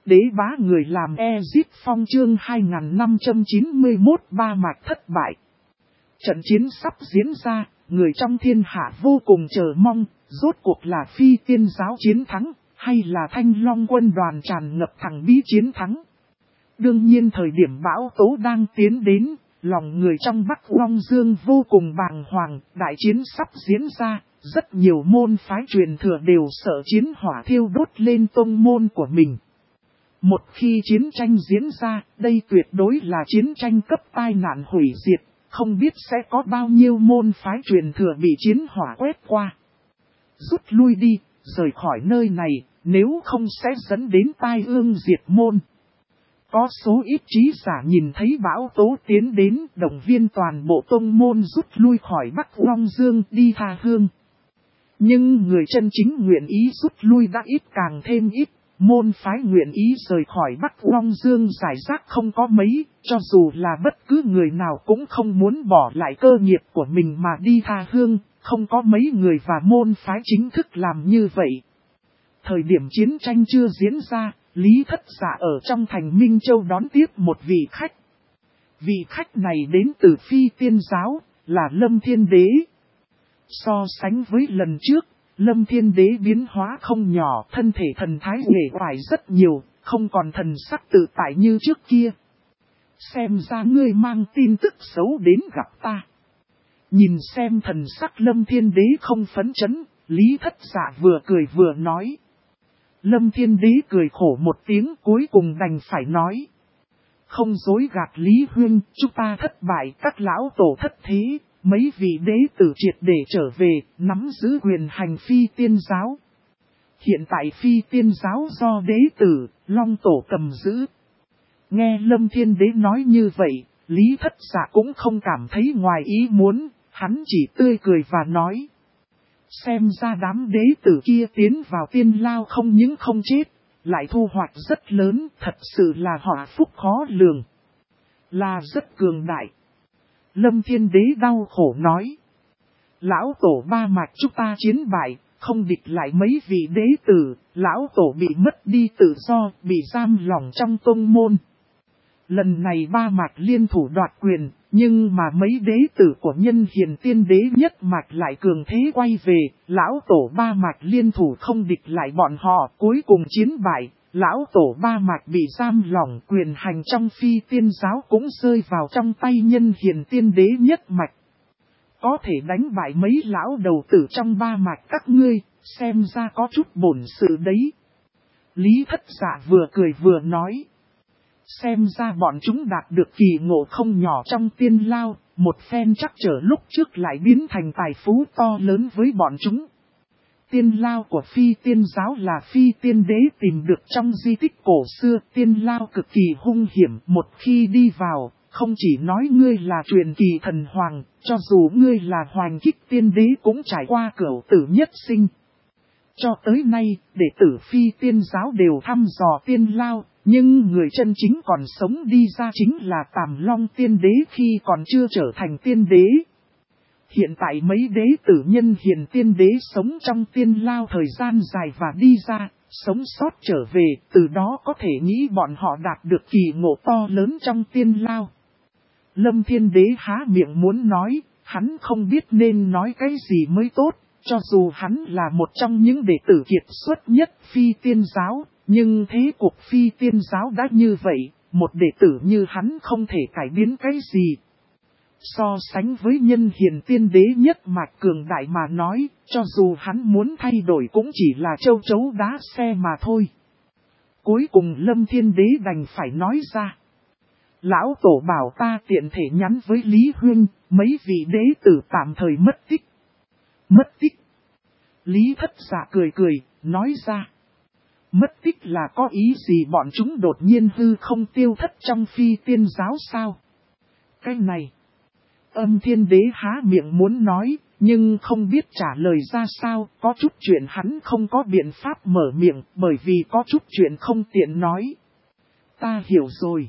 đế bá người làm Ezip Phong chương 2591 ba mạch thất bại. Trận chiến sắp diễn ra, người trong thiên hạ vô cùng chờ mong, rốt cuộc là Phi Tiên giáo chiến thắng, hay là Thanh Long quân đoàn tràn ngập thằng bí chiến thắng. Đương nhiên thời điểm bão tố đang tiến đến, lòng người trong Bắc Long Dương vô cùng bàng hoàng, đại chiến sắp diễn ra, rất nhiều môn phái truyền thừa đều sợ chiến hỏa thiêu đốt lên tông môn của mình. Một khi chiến tranh diễn ra, đây tuyệt đối là chiến tranh cấp tai nạn hủy diệt, không biết sẽ có bao nhiêu môn phái truyền thừa bị chiến hỏa quét qua. Rút lui đi, rời khỏi nơi này, nếu không sẽ dẫn đến tai ương diệt môn. Có số ít trí giả nhìn thấy bão tố tiến đến, động viên toàn bộ tông môn rút lui khỏi Bắc Long Dương đi tha hương. Nhưng người chân chính nguyện ý rút lui đã ít càng thêm ít, môn phái nguyện ý rời khỏi Bắc Long Dương giải rác không có mấy, cho dù là bất cứ người nào cũng không muốn bỏ lại cơ nghiệp của mình mà đi tha hương, không có mấy người và môn phái chính thức làm như vậy. Thời điểm chiến tranh chưa diễn ra, Lý Thất Dạ ở trong thành Minh Châu đón tiếp một vị khách. Vị khách này đến từ Phi Tiên giáo, là Lâm Thiên Đế. So sánh với lần trước, Lâm Thiên Đế biến hóa không nhỏ, thân thể thần thái uể oải rất nhiều, không còn thần sắc tự tại như trước kia. Xem ra ngươi mang tin tức xấu đến gặp ta. Nhìn xem thần sắc Lâm Thiên Đế không phấn chấn, Lý Thất Dạ vừa cười vừa nói. Lâm Thiên Đế cười khổ một tiếng cuối cùng đành phải nói. Không dối gạt Lý Huynh, chúng ta thất bại, các lão tổ thất thế, mấy vị đế tử triệt để trở về, nắm giữ quyền hành Phi Tiên giáo. Hiện tại Phi Tiên giáo do đế tử, Long tổ cầm giữ. Nghe Lâm Thiên Đế nói như vậy, Lý Thất Dạ cũng không cảm thấy ngoài ý muốn, hắn chỉ tươi cười và nói. Xem ra đám đế tử kia tiến vào tiên lao không những không chết, lại thu hoạch rất lớn, thật sự là họa phúc khó lường. Là rất cường đại. Lâm Thiên Đế đau khổ nói. Lão tổ ba mạch chúng ta chiến bại, không địch lại mấy vị đế tử, lão tổ bị mất đi tự do, bị giam lỏng trong tông môn. Lần này ba mạch liên thủ đoạt quyền, nhưng mà mấy đế tử của Nhân Hiền Tiên Đế nhất mạch lại cường thế quay về, lão tổ ba mạch liên thủ không địch lại bọn họ, cuối cùng chiến bại, lão tổ ba mạch bị giam lỏng, quyền hành trong Phi Tiên giáo cũng rơi vào trong tay Nhân Hiền Tiên Đế nhất mạch. Có thể đánh bại mấy lão đầu tử trong ba mạch các ngươi, xem ra có chút bổn sự đấy. Lý Thất Dạ vừa cười vừa nói. Xem ra bọn chúng đạt được kỳ ngộ không nhỏ trong tiên lao, một phen chắc trở lúc trước lại biến thành tài phú to lớn với bọn chúng. Tiên lao của Phi Tiên giáo là Phi Tiên Đế tìm được trong di tích cổ xưa, tiên lao cực kỳ hung hiểm, một khi đi vào, không chỉ nói ngươi là truyền kỳ thần hoàng, cho dù ngươi là Hoành Kích Tiên Đế cũng trải qua cửu tử nhất sinh. Cho tới nay, đệ tử Phi Tiên giáo đều thăm dò tiên lao, nhưng người chân chính còn sống đi ra chính là Tàm Long Tiên Đế khi còn chưa trở thành Tiên Đế. Hiện tại mấy đế tử Nhân Hiền Tiên Đế sống trong tiên lao thời gian dài và đi ra, sống sót trở về, từ đó có thể nghĩ bọn họ đạt được kỳ ngộ to lớn trong tiên lao. Lâm Thiên Đế há miệng muốn nói, hắn không biết nên nói cái gì mới tốt, cho dù hắn là một trong những đệ tử kiệt xuất nhất Phi Tiên giáo, nhưng thế cuộc Phi Tiên giáo đã như vậy, một đệ tử như hắn không thể cải biến cái gì. So sánh với Nhân Hiền Tiên Đế nhất mạch cường đại mà nói, cho dù hắn muốn thay đổi cũng chỉ là châu chấu đá xe mà thôi. Cuối cùng Lâm Thiên Đế đành phải nói ra. Lão tổ bảo ta tiện thể nhắn với Lý Huynh, mấy vị đế tử tạm thời mất tích. Mất tích. Lý Thất Dạ cười cười, nói ra. Mất tích là có ý gì bọn chúng đột nhiên hư không tiêu thất trong Phi Tiên giáo sao? Cái này. Âm Thiên Đế há miệng muốn nói, nhưng không biết trả lời ra sao, có chút chuyện hắn không có biện pháp mở miệng, bởi vì có chút chuyện không tiện nói. Ta hiểu rồi.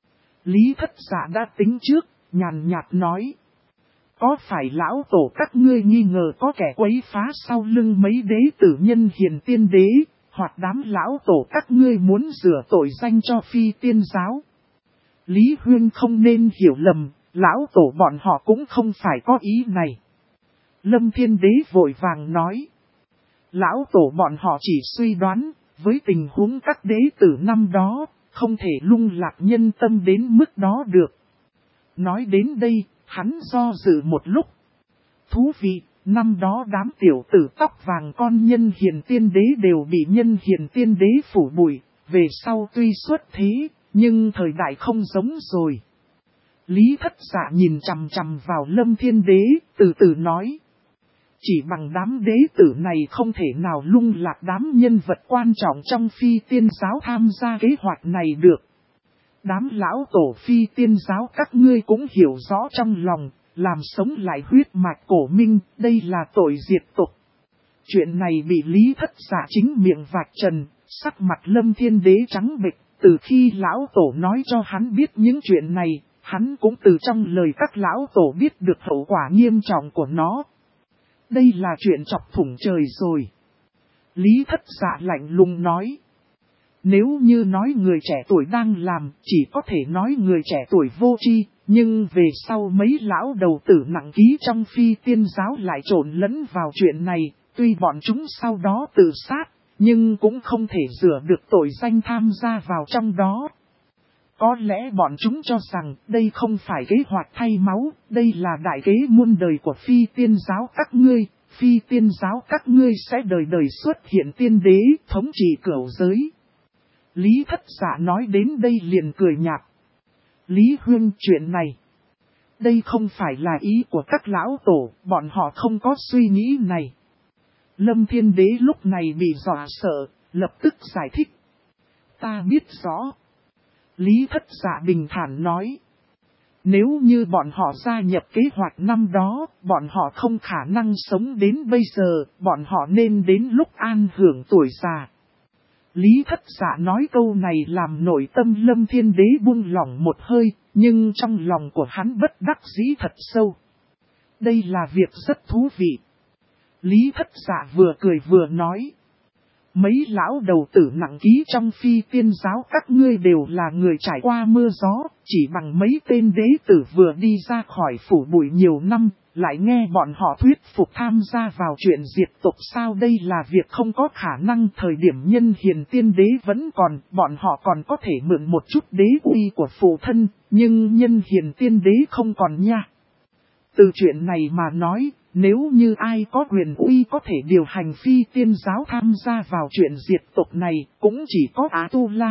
Lý Thất Dạ đã tính trước, nhàn nhạt nói. Có phải lão tổ các ngươi nghi ngờ có kẻ quấy phá sau lưng mấy đế tử Nhân Hiền Tiên Đế, Hoặc đám lão tổ các ngươi muốn rửa tội danh cho phi tiên giáo. Lý Huyên không nên hiểu lầm, lão tổ bọn họ cũng không phải có ý này. Lâm Thiên Đế vội vàng nói. Lão tổ bọn họ chỉ suy đoán, với tình huống các đế tử năm đó, không thể lung lạc nhân tâm đến mức đó được. Nói đến đây, hắn do dự một lúc. Thú vị, năm đó đám tiểu tử tóc vàng con nhân hiền tiên đế đều bị nhân hiền tiên đế phủ bụi, về sau tuy xuất thế, nhưng thời đại không giống rồi. Lý Thất Dạ nhìn chằm chằm vào Lâm Thiên Đế, từ từ nói. Chỉ bằng đám đế tử này không thể nào lung lạc đám nhân vật quan trọng trong phi tiên giáo tham gia kế hoạch này được. Đám lão tổ phi tiên giáo các ngươi cũng hiểu rõ trong lòng, làm sống lại huyết mạch cổ minh, đây là tội diệt tộc. Chuyện này bị Lý Thất Dạ chính miệng vạch trần, sắc mặt Lâm Thiên Đế trắng bệch. Từ khi lão tổ nói cho hắn biết những chuyện này, hắn cũng từ trong lời các lão tổ biết được hậu quả nghiêm trọng của nó. Đây là chuyện chọc thủng trời rồi. Lý Thất Dạ lạnh lùng nói. Nếu như nói người trẻ tuổi đang làm, chỉ có thể nói người trẻ tuổi vô tri, nhưng về sau mấy lão đầu tử nặng ký trong phi tiên giáo lại trộn lẫn vào chuyện này, tuy bọn chúng sau đó tự sát, nhưng cũng không thể rửa được tội danh tham gia vào trong đó. Có lẽ bọn chúng cho rằng đây không phải kế hoạch thay máu, đây là đại kế muôn đời của phi tiên giáo các ngươi. Phi tiên giáo các ngươi sẽ đời đời xuất hiện tiên đế, thống trị cửu giới. Lý Thất Dạ nói đến đây liền cười nhạt. Lý Huyên, chuyện này, đây không phải là ý của các lão tổ, bọn họ không có suy nghĩ này. Lâm Thiên Đế lúc này bị dọa sợ, lập tức giải thích. Ta biết rõ. Lý Thất Dạ bình thản nói. Nếu như bọn họ gia nhập kế hoạch năm đó, bọn họ không khả năng sống đến bây giờ, bọn họ nên đến lúc an hưởng tuổi già. Lý Thất Dạ nói câu này làm nội tâm Lâm Thiên Đế buông lỏng một hơi, nhưng trong lòng của hắn bất đắc dĩ thật sâu. Đây là việc rất thú vị. Lý Thất Dạ vừa cười vừa nói. Mấy lão đầu tử nặng ký trong phi tiên giáo các ngươi đều là người trải qua mưa gió, chỉ bằng mấy tên đế tử vừa đi ra khỏi phủ bụi nhiều năm, lại nghe bọn họ thuyết phục tham gia vào chuyện diệt tộc sao. Đây là việc không có khả năng. Thời điểm nhân hiền tiên đế vẫn còn, bọn họ còn có thể mượn một chút đế uy của phụ thân, nhưng nhân hiền tiên đế không còn nha. Từ chuyện này mà nói, nếu như ai có quyền uy có thể điều hành phi tiên giáo tham gia vào chuyện diệt tộc này, cũng chỉ có A-tu-la.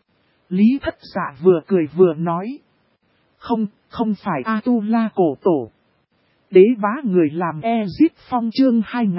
Lý Thất Dạ vừa cười vừa nói. Không phải A-tu-la cổ tổ. Đế bá người làm Ezit Phong chương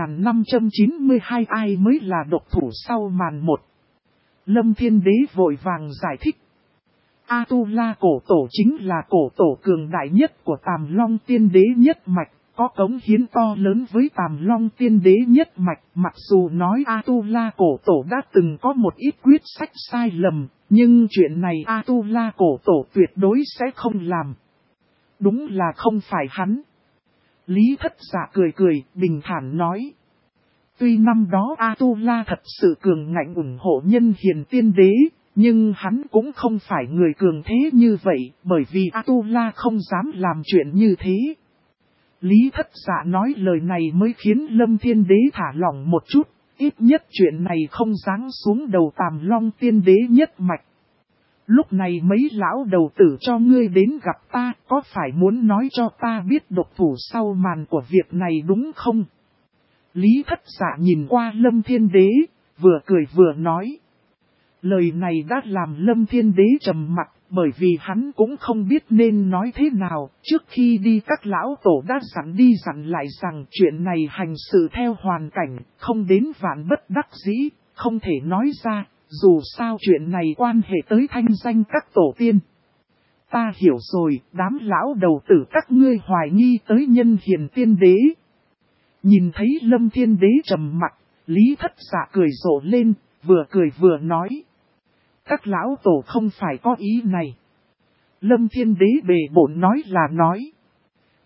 2592 ai mới là độc thủ sau màn một. Lâm Thiên Đế vội vàng giải thích. A-tu-la cổ tổ chính là cổ tổ cường đại nhất của Tàm Long Tiên Đế nhất mạch, có cống hiến to lớn với Tàm Long Tiên Đế nhất mạch. Mặc dù nói A-tu-la cổ tổ đã từng có một ít quyết sách sai lầm, nhưng chuyện này A-tu-la cổ tổ tuyệt đối sẽ không làm. Đúng là không phải hắn. Lý Thất Dạ cười cười, bình thản nói. Tuy năm đó A-tu-la thật sự cường ngạnh ủng hộ nhân hiền tiên đế, nhưng hắn cũng không phải người cường thế như vậy, bởi vì A-tu-la không dám làm chuyện như thế. Lý Thất Dạ nói lời này mới khiến Lâm Thiên Đế thả lỏng một chút, ít nhất chuyện này không giáng xuống đầu Tàm Long Tiên Đế nhất mạch. Lúc này mấy lão đầu tử cho ngươi đến gặp ta, có phải muốn nói cho ta biết độc thủ sau màn của việc này đúng không? Lý Thất Dạ nhìn qua Lâm Thiên Đế, vừa cười vừa nói. Lời này đã làm Lâm Thiên Đế trầm mặc, bởi vì hắn cũng không biết nên nói thế nào. Trước khi đi các lão tổ đã dặn đi dặn lại rằng chuyện này hành sự theo hoàn cảnh, không đến vạn bất đắc dĩ, không thể nói ra, dù sao chuyện này quan hệ tới thanh danh các tổ tiên. Ta hiểu rồi, đám lão đầu tử các ngươi hoài nghi tới nhân hiền tiên đế. Nhìn thấy Lâm Thiên Đế trầm mặc, Lý Thất Dạ cười rộ lên, vừa cười vừa nói. Các lão tổ không phải có ý này. Lâm Thiên Đế bề bổn nói là nói.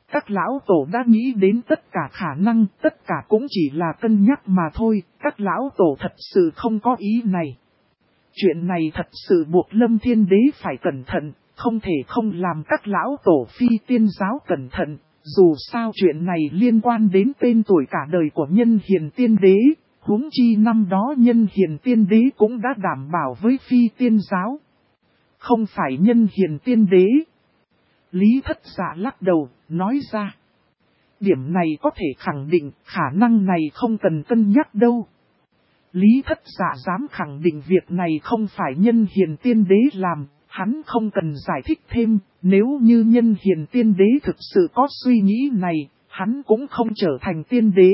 Các lão tổ đã nghĩ đến tất cả khả năng, tất cả cũng chỉ là cân nhắc mà thôi, các lão tổ thật sự không có ý này. Chuyện này thật sự buộc Lâm Thiên Đế phải cẩn thận, không thể không làm các lão tổ phi tiên giáo cẩn thận, dù sao chuyện này liên quan đến tên tuổi cả đời của Nhân Hiền Tiên Đế, huống chi năm đó Nhân Hiền Tiên Đế cũng đã đảm bảo với phi tiên giáo. Không phải Nhân Hiền Tiên Đế. Lý Thất Dạ lắc đầu, nói ra. Điểm này có thể khẳng định, khả năng này không cần cân nhắc đâu. Lý Thất Dạ dám khẳng định việc này không phải Nhân Hiền Tiên Đế làm, hắn không cần giải thích thêm, nếu như Nhân Hiền Tiên Đế thực sự có suy nghĩ này, hắn cũng không trở thành tiên đế.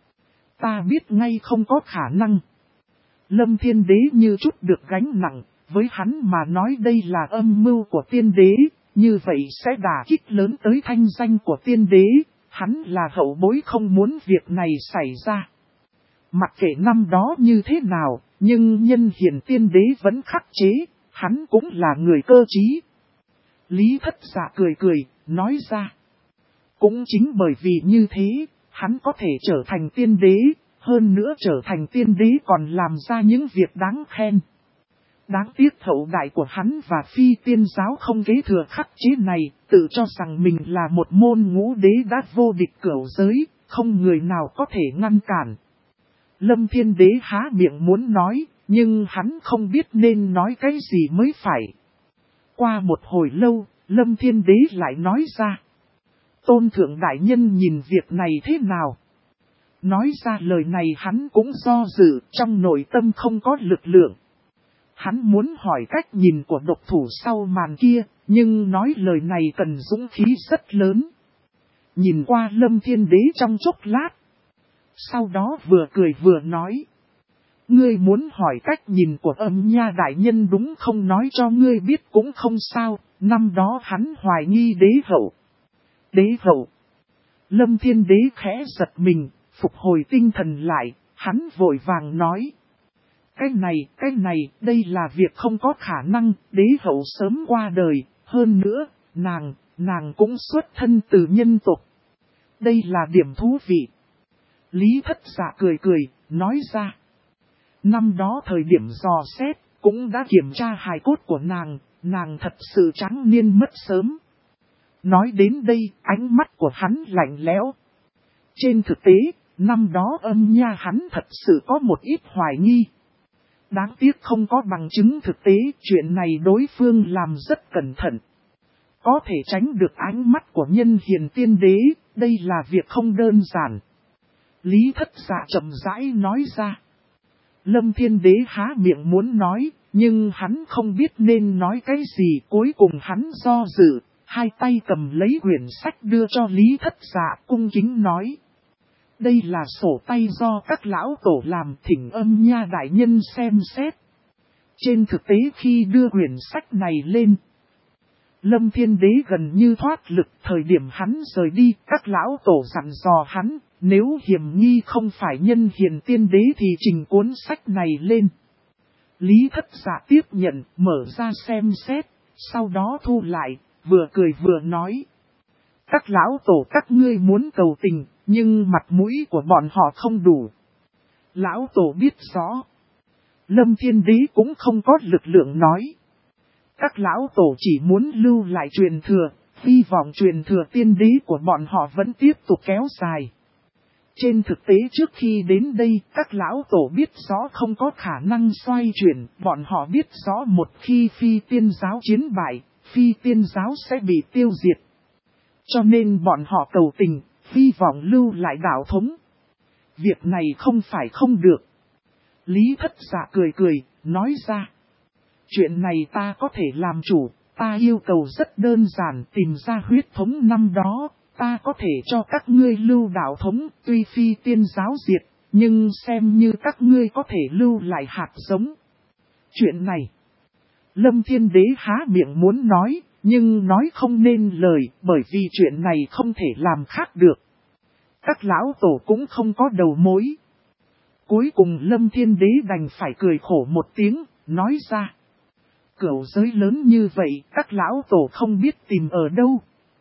Ta biết ngay không có khả năng. Lâm Thiên Đế như chút được gánh nặng, với hắn mà nói đây là âm mưu của tiên đế, như vậy sẽ đả kích lớn tới thanh danh của tiên đế, hắn là hậu bối không muốn việc này xảy ra. Mặc kệ năm đó như thế nào, nhưng Nhân Hiền Tiên Đế vẫn khắc chế, hắn cũng là người cơ trí. Lý Thất Dạ cười cười, nói ra. Cũng chính bởi vì như thế, hắn có thể trở thành tiên đế, hơn nữa trở thành tiên đế còn làm ra những việc đáng khen. Đáng tiếc hậu đại của hắn và phi tiên giáo không kế thừa khắc chế này, tự cho rằng mình là một môn ngũ đế đã vô địch cửu giới, không người nào có thể ngăn cản. Lâm Thiên Đế há miệng muốn nói, nhưng hắn không biết nên nói cái gì mới phải. Qua một hồi lâu, Lâm Thiên Đế lại nói ra. Tôn Thượng Đại Nhân nhìn việc này thế nào? Nói ra lời này hắn cũng do dự, trong nội tâm không có lực lượng. Hắn muốn hỏi cách nhìn của độc thủ sau màn kia, nhưng nói lời này cần dũng khí rất lớn. Nhìn qua Lâm Thiên Đế trong chốc lát. Sau đó vừa cười vừa nói. Ngươi muốn hỏi cách nhìn của Âm Nha Đại Nhân đúng không, nói cho ngươi biết cũng không sao, năm đó hắn hoài nghi đế hậu. Đế hậu. Lâm Thiên Đế khẽ giật mình, phục hồi tinh thần lại, hắn vội vàng nói. Cái này, đây là việc không có khả năng, đế hậu sớm qua đời, hơn nữa, nàng cũng xuất thân từ nhân tộc. Đây là điểm thú vị. Lý Thất Dạ cười cười, nói ra. Năm đó thời điểm dò xét, cũng đã kiểm tra hài cốt của nàng thật sự trắng niên mất sớm. Nói đến đây, ánh mắt của hắn lạnh lẽo. Trên thực tế, năm đó Âm Nha hắn thật sự có một ít hoài nghi. Đáng tiếc không có bằng chứng thực tế, chuyện này đối phương làm rất cẩn thận. Có thể tránh được ánh mắt của Nhân Hiền Tiên Đế, đây là việc không đơn giản. Lý Thất Dạ chậm rãi nói ra. Lâm Thiên Đế há miệng muốn nói, nhưng hắn không biết nên nói cái gì, cuối cùng hắn do dự, hai tay cầm lấy quyển sách đưa cho Lý Thất Dạ cung kính nói. Đây là sổ tay do các lão tổ làm, thỉnh Âm Nha Đại Nhân xem xét. Trên thực tế khi đưa quyển sách này lên, Lâm Thiên Đế gần như thoát lực, thời điểm hắn rời đi, các lão tổ dặn dò hắn, nếu hiểm nghi không phải Nhân Hiền Tiên Đế thì trình cuốn sách này lên. Lý Thất Dạ tiếp nhận, mở ra xem xét, sau đó thu lại, vừa cười vừa nói. Các lão tổ các ngươi muốn cầu tình, nhưng mặt mũi của bọn họ không đủ. Lão tổ biết rõ. Lâm Thiên Đế cũng không có lực lượng nói. Các lão tổ chỉ muốn lưu lại truyền thừa, hy vọng truyền thừa tiên đế của bọn họ vẫn tiếp tục kéo dài. Trên thực tế trước khi đến đây, các lão tổ biết rõ không có khả năng xoay chuyển, bọn họ biết rõ một khi phi tiên giáo chiến bại, phi tiên giáo sẽ bị tiêu diệt. Cho nên bọn họ cầu tình, hy vọng lưu lại đạo thống. Việc này không phải không được. Lý Thất Dạ cười cười, nói ra. Chuyện này ta có thể làm chủ, ta yêu cầu rất đơn giản, tìm ra huyết thống năm đó, ta có thể cho các ngươi lưu đạo thống, tuy phi tiên giáo diệt, nhưng xem như các ngươi có thể lưu lại hạt giống. Chuyện này, Lâm Thiên Đế há miệng muốn nói, nhưng nói không nên lời, bởi vì chuyện này không thể làm khác được. Các lão tổ cũng không có đầu mối. Cuối cùng Lâm Thiên Đế đành phải cười khổ một tiếng, nói ra. Cửu giới lớn như vậy, các lão tổ không biết tìm ở đâu.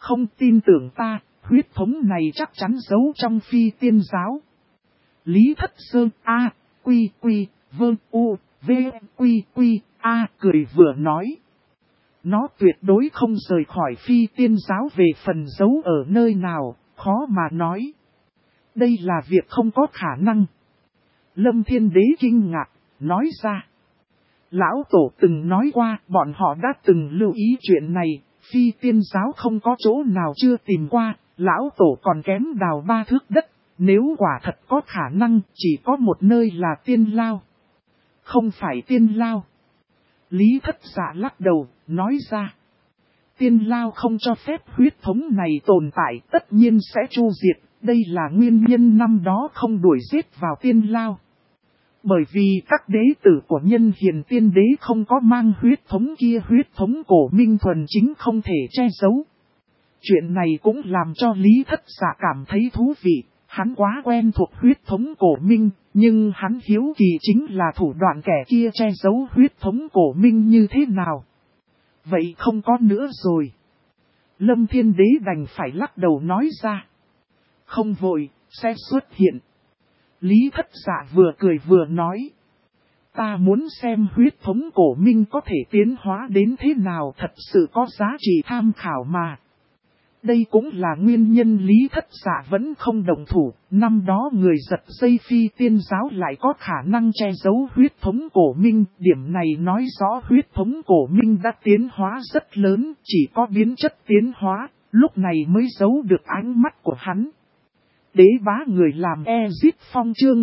Không tin tưởng ta, huyết thống này chắc chắn giấu trong phi tiên giáo. Lý Thất Sơn A, quy quy, vương u, v, quy quy, a cười vừa nói. Nó tuyệt đối không rời khỏi phi tiên giáo, về phần giấu ở nơi nào, khó mà nói. Đây là việc không có khả năng. Lâm Thiên Đế kinh ngạc, nói ra. Lão Tổ từng nói qua, bọn họ đã từng lưu ý chuyện này, phi tiên giáo không có chỗ nào chưa tìm qua, Lão Tổ còn kém đào 3 thước đất, nếu quả thật có khả năng, chỉ có một nơi là Tiên Lao. Không phải Tiên Lao. Lý Thất Dạ lắc đầu, nói ra. Tiên Lao không cho phép huyết thống này tồn tại, tất nhiên sẽ tru diệt, đây là nguyên nhân năm đó không đuổi giết vào Tiên Lao. Bởi vì các đế tử của Nhân Hiền Tiên Đế không có mang huyết thống kia, huyết thống cổ minh thuần chính không thể che giấu. Chuyện này cũng làm cho Lý Thất Dạ cảm thấy thú vị, hắn quá quen thuộc huyết thống cổ minh, nhưng hắn hiếu kỳ chính là thủ đoạn kẻ kia che giấu huyết thống cổ minh như thế nào. Vậy không có nữa rồi. Lâm Thiên Đế đành phải lắc đầu nói ra. Không vội, sẽ xuất hiện. Lý Thất Dạ vừa cười vừa nói. Ta muốn xem huyết thống cổ minh có thể tiến hóa đến thế nào, thật sự có giá trị tham khảo mà. Đây cũng là nguyên nhân Lý Thất Dạ vẫn không động thủ, năm đó người giật dây phi tiên giáo lại có khả năng che giấu huyết thống cổ minh, điểm này nói rõ huyết thống cổ minh đã tiến hóa rất lớn, chỉ có biến chất tiến hóa, lúc này mới giấu được ánh mắt của hắn. Đế bá người làm Ezip Phong chương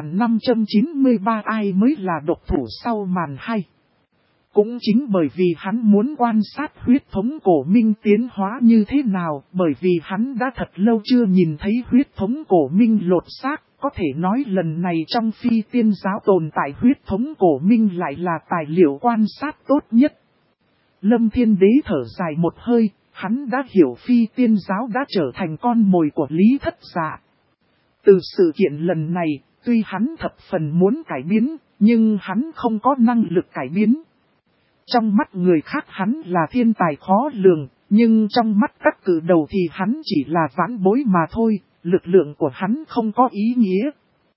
2593 ai mới là độc thủ sau màn hay. Cũng chính bởi vì hắn muốn quan sát huyết thống cổ minh tiến hóa như thế nào, bởi vì hắn đã thật lâu chưa nhìn thấy huyết thống cổ minh lột xác, có thể nói lần này trong phi tiên giáo tồn tại huyết thống cổ minh lại là tài liệu quan sát tốt nhất. Lâm Thiên Đế thở dài một hơi, hắn đã hiểu phi tiên giáo đã trở thành con mồi của Lý Thất Dạ. Từ sự kiện lần này, tuy hắn thập phần muốn cải biến, nhưng hắn không có năng lực cải biến. Trong mắt người khác hắn là thiên tài khó lường, nhưng trong mắt các cử đầu thì hắn chỉ là vãn bối mà thôi, lực lượng của hắn không có ý nghĩa.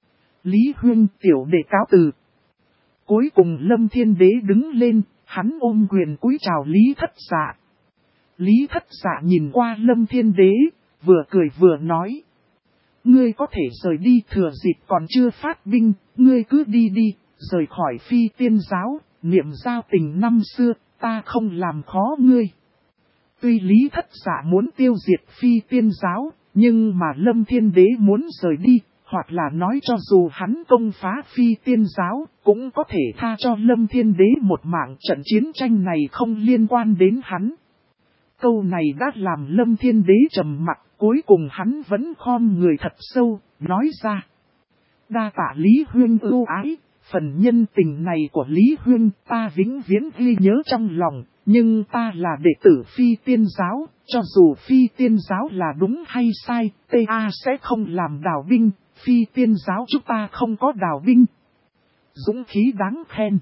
Lý Huyên tiểu đệ cáo từ. Cuối cùng Lâm Thiên Đế đứng lên, hắn ôm quyền cúi chào Lý Thất Dạ. Lý Thất Dạ nhìn qua Lâm Thiên Đế, vừa cười vừa nói. Ngươi có thể rời đi, thừa dịp còn chưa phát binh, ngươi cứ đi đi, rời khỏi phi tiên giáo, niệm giao tình năm xưa, ta không làm khó ngươi. Tuy Lý Thất Dạ muốn tiêu diệt phi tiên giáo, nhưng mà Lâm Thiên Đế muốn rời đi, hoặc là nói cho dù hắn công phá phi tiên giáo, cũng có thể tha cho Lâm Thiên Đế một mạng, trận chiến tranh này không liên quan đến hắn. Câu này đã làm Lâm Thiên Đế trầm mặc, cuối cùng hắn vẫn khom người thật sâu, nói ra. Đa tạ Lý Huyên ưu ái, phần nhân tình này của Lý Huyên ta vĩnh viễn ghi nhớ trong lòng, nhưng ta là đệ tử phi tiên giáo, cho dù phi tiên giáo là đúng hay sai, ta sẽ không làm đào binh, phi tiên giáo chúng ta không có đào binh. Dũng khí đáng khen.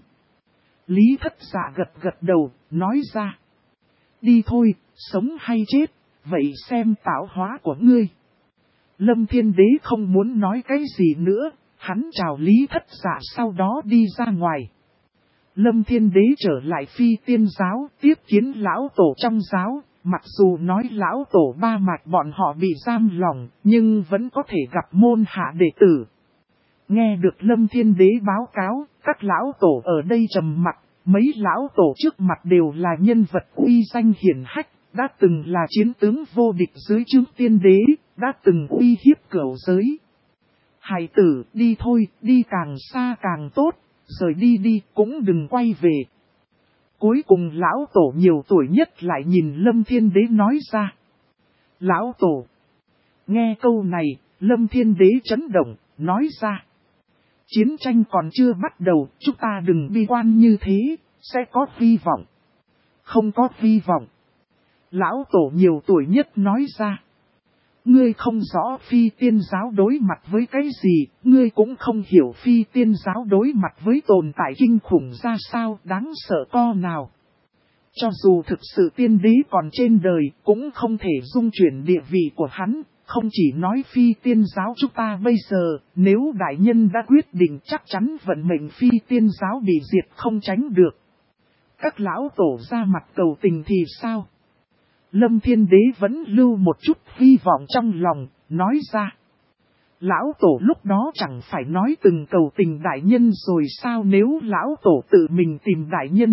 Lý Thất Dạ gật gật đầu, nói ra. Đi thôi, sống hay chết, vậy xem tạo hóa của ngươi. Lâm Thiên Đế không muốn nói cái gì nữa, hắn chào Lý Thất Dạ sau đó đi ra ngoài. Lâm Thiên Đế trở lại phi tiên giáo, tiếp kiến lão tổ trong giáo, mặc dù nói lão tổ ba mạch bọn họ bị giam lỏng, nhưng vẫn có thể gặp môn hạ đệ tử. Nghe được Lâm Thiên Đế báo cáo, các lão tổ ở đây trầm mặc, mấy lão tổ trước mặt đều là nhân vật uy danh hiển hách, đã từng là chiến tướng vô địch dưới trướng tiên đế, đã từng uy hiếp cửu giới. Hài tử, đi thôi, đi càng xa càng tốt, rời đi đi, cũng đừng quay về. Cuối cùng lão tổ nhiều tuổi nhất lại nhìn Lâm Thiên Đế nói ra. Lão tổ. Nghe câu này, Lâm Thiên Đế chấn động, nói ra. Chiến tranh còn chưa bắt đầu, chúng ta đừng bi quan như thế, sẽ có hy vọng. Không có hy vọng. Lão tổ nhiều tuổi nhất nói ra. Ngươi không rõ phi tiên giáo đối mặt với cái gì, ngươi cũng không hiểu phi tiên giáo đối mặt với tồn tại kinh khủng ra sao, đáng sợ co nào. Cho dù thực sự tiên đế còn trên đời, cũng không thể dung chuyển địa vị của hắn. Không chỉ nói phi tiên giáo chúng ta bây giờ, nếu đại nhân đã quyết định chắc chắn vận mệnh phi tiên giáo bị diệt không tránh được. Các lão tổ ra mặt cầu tình thì sao? Lâm Thiên Đế vẫn lưu một chút hy vọng trong lòng, nói ra. Lão tổ lúc đó chẳng phải nói từng cầu tình đại nhân rồi sao, nếu lão tổ tự mình tìm đại nhân?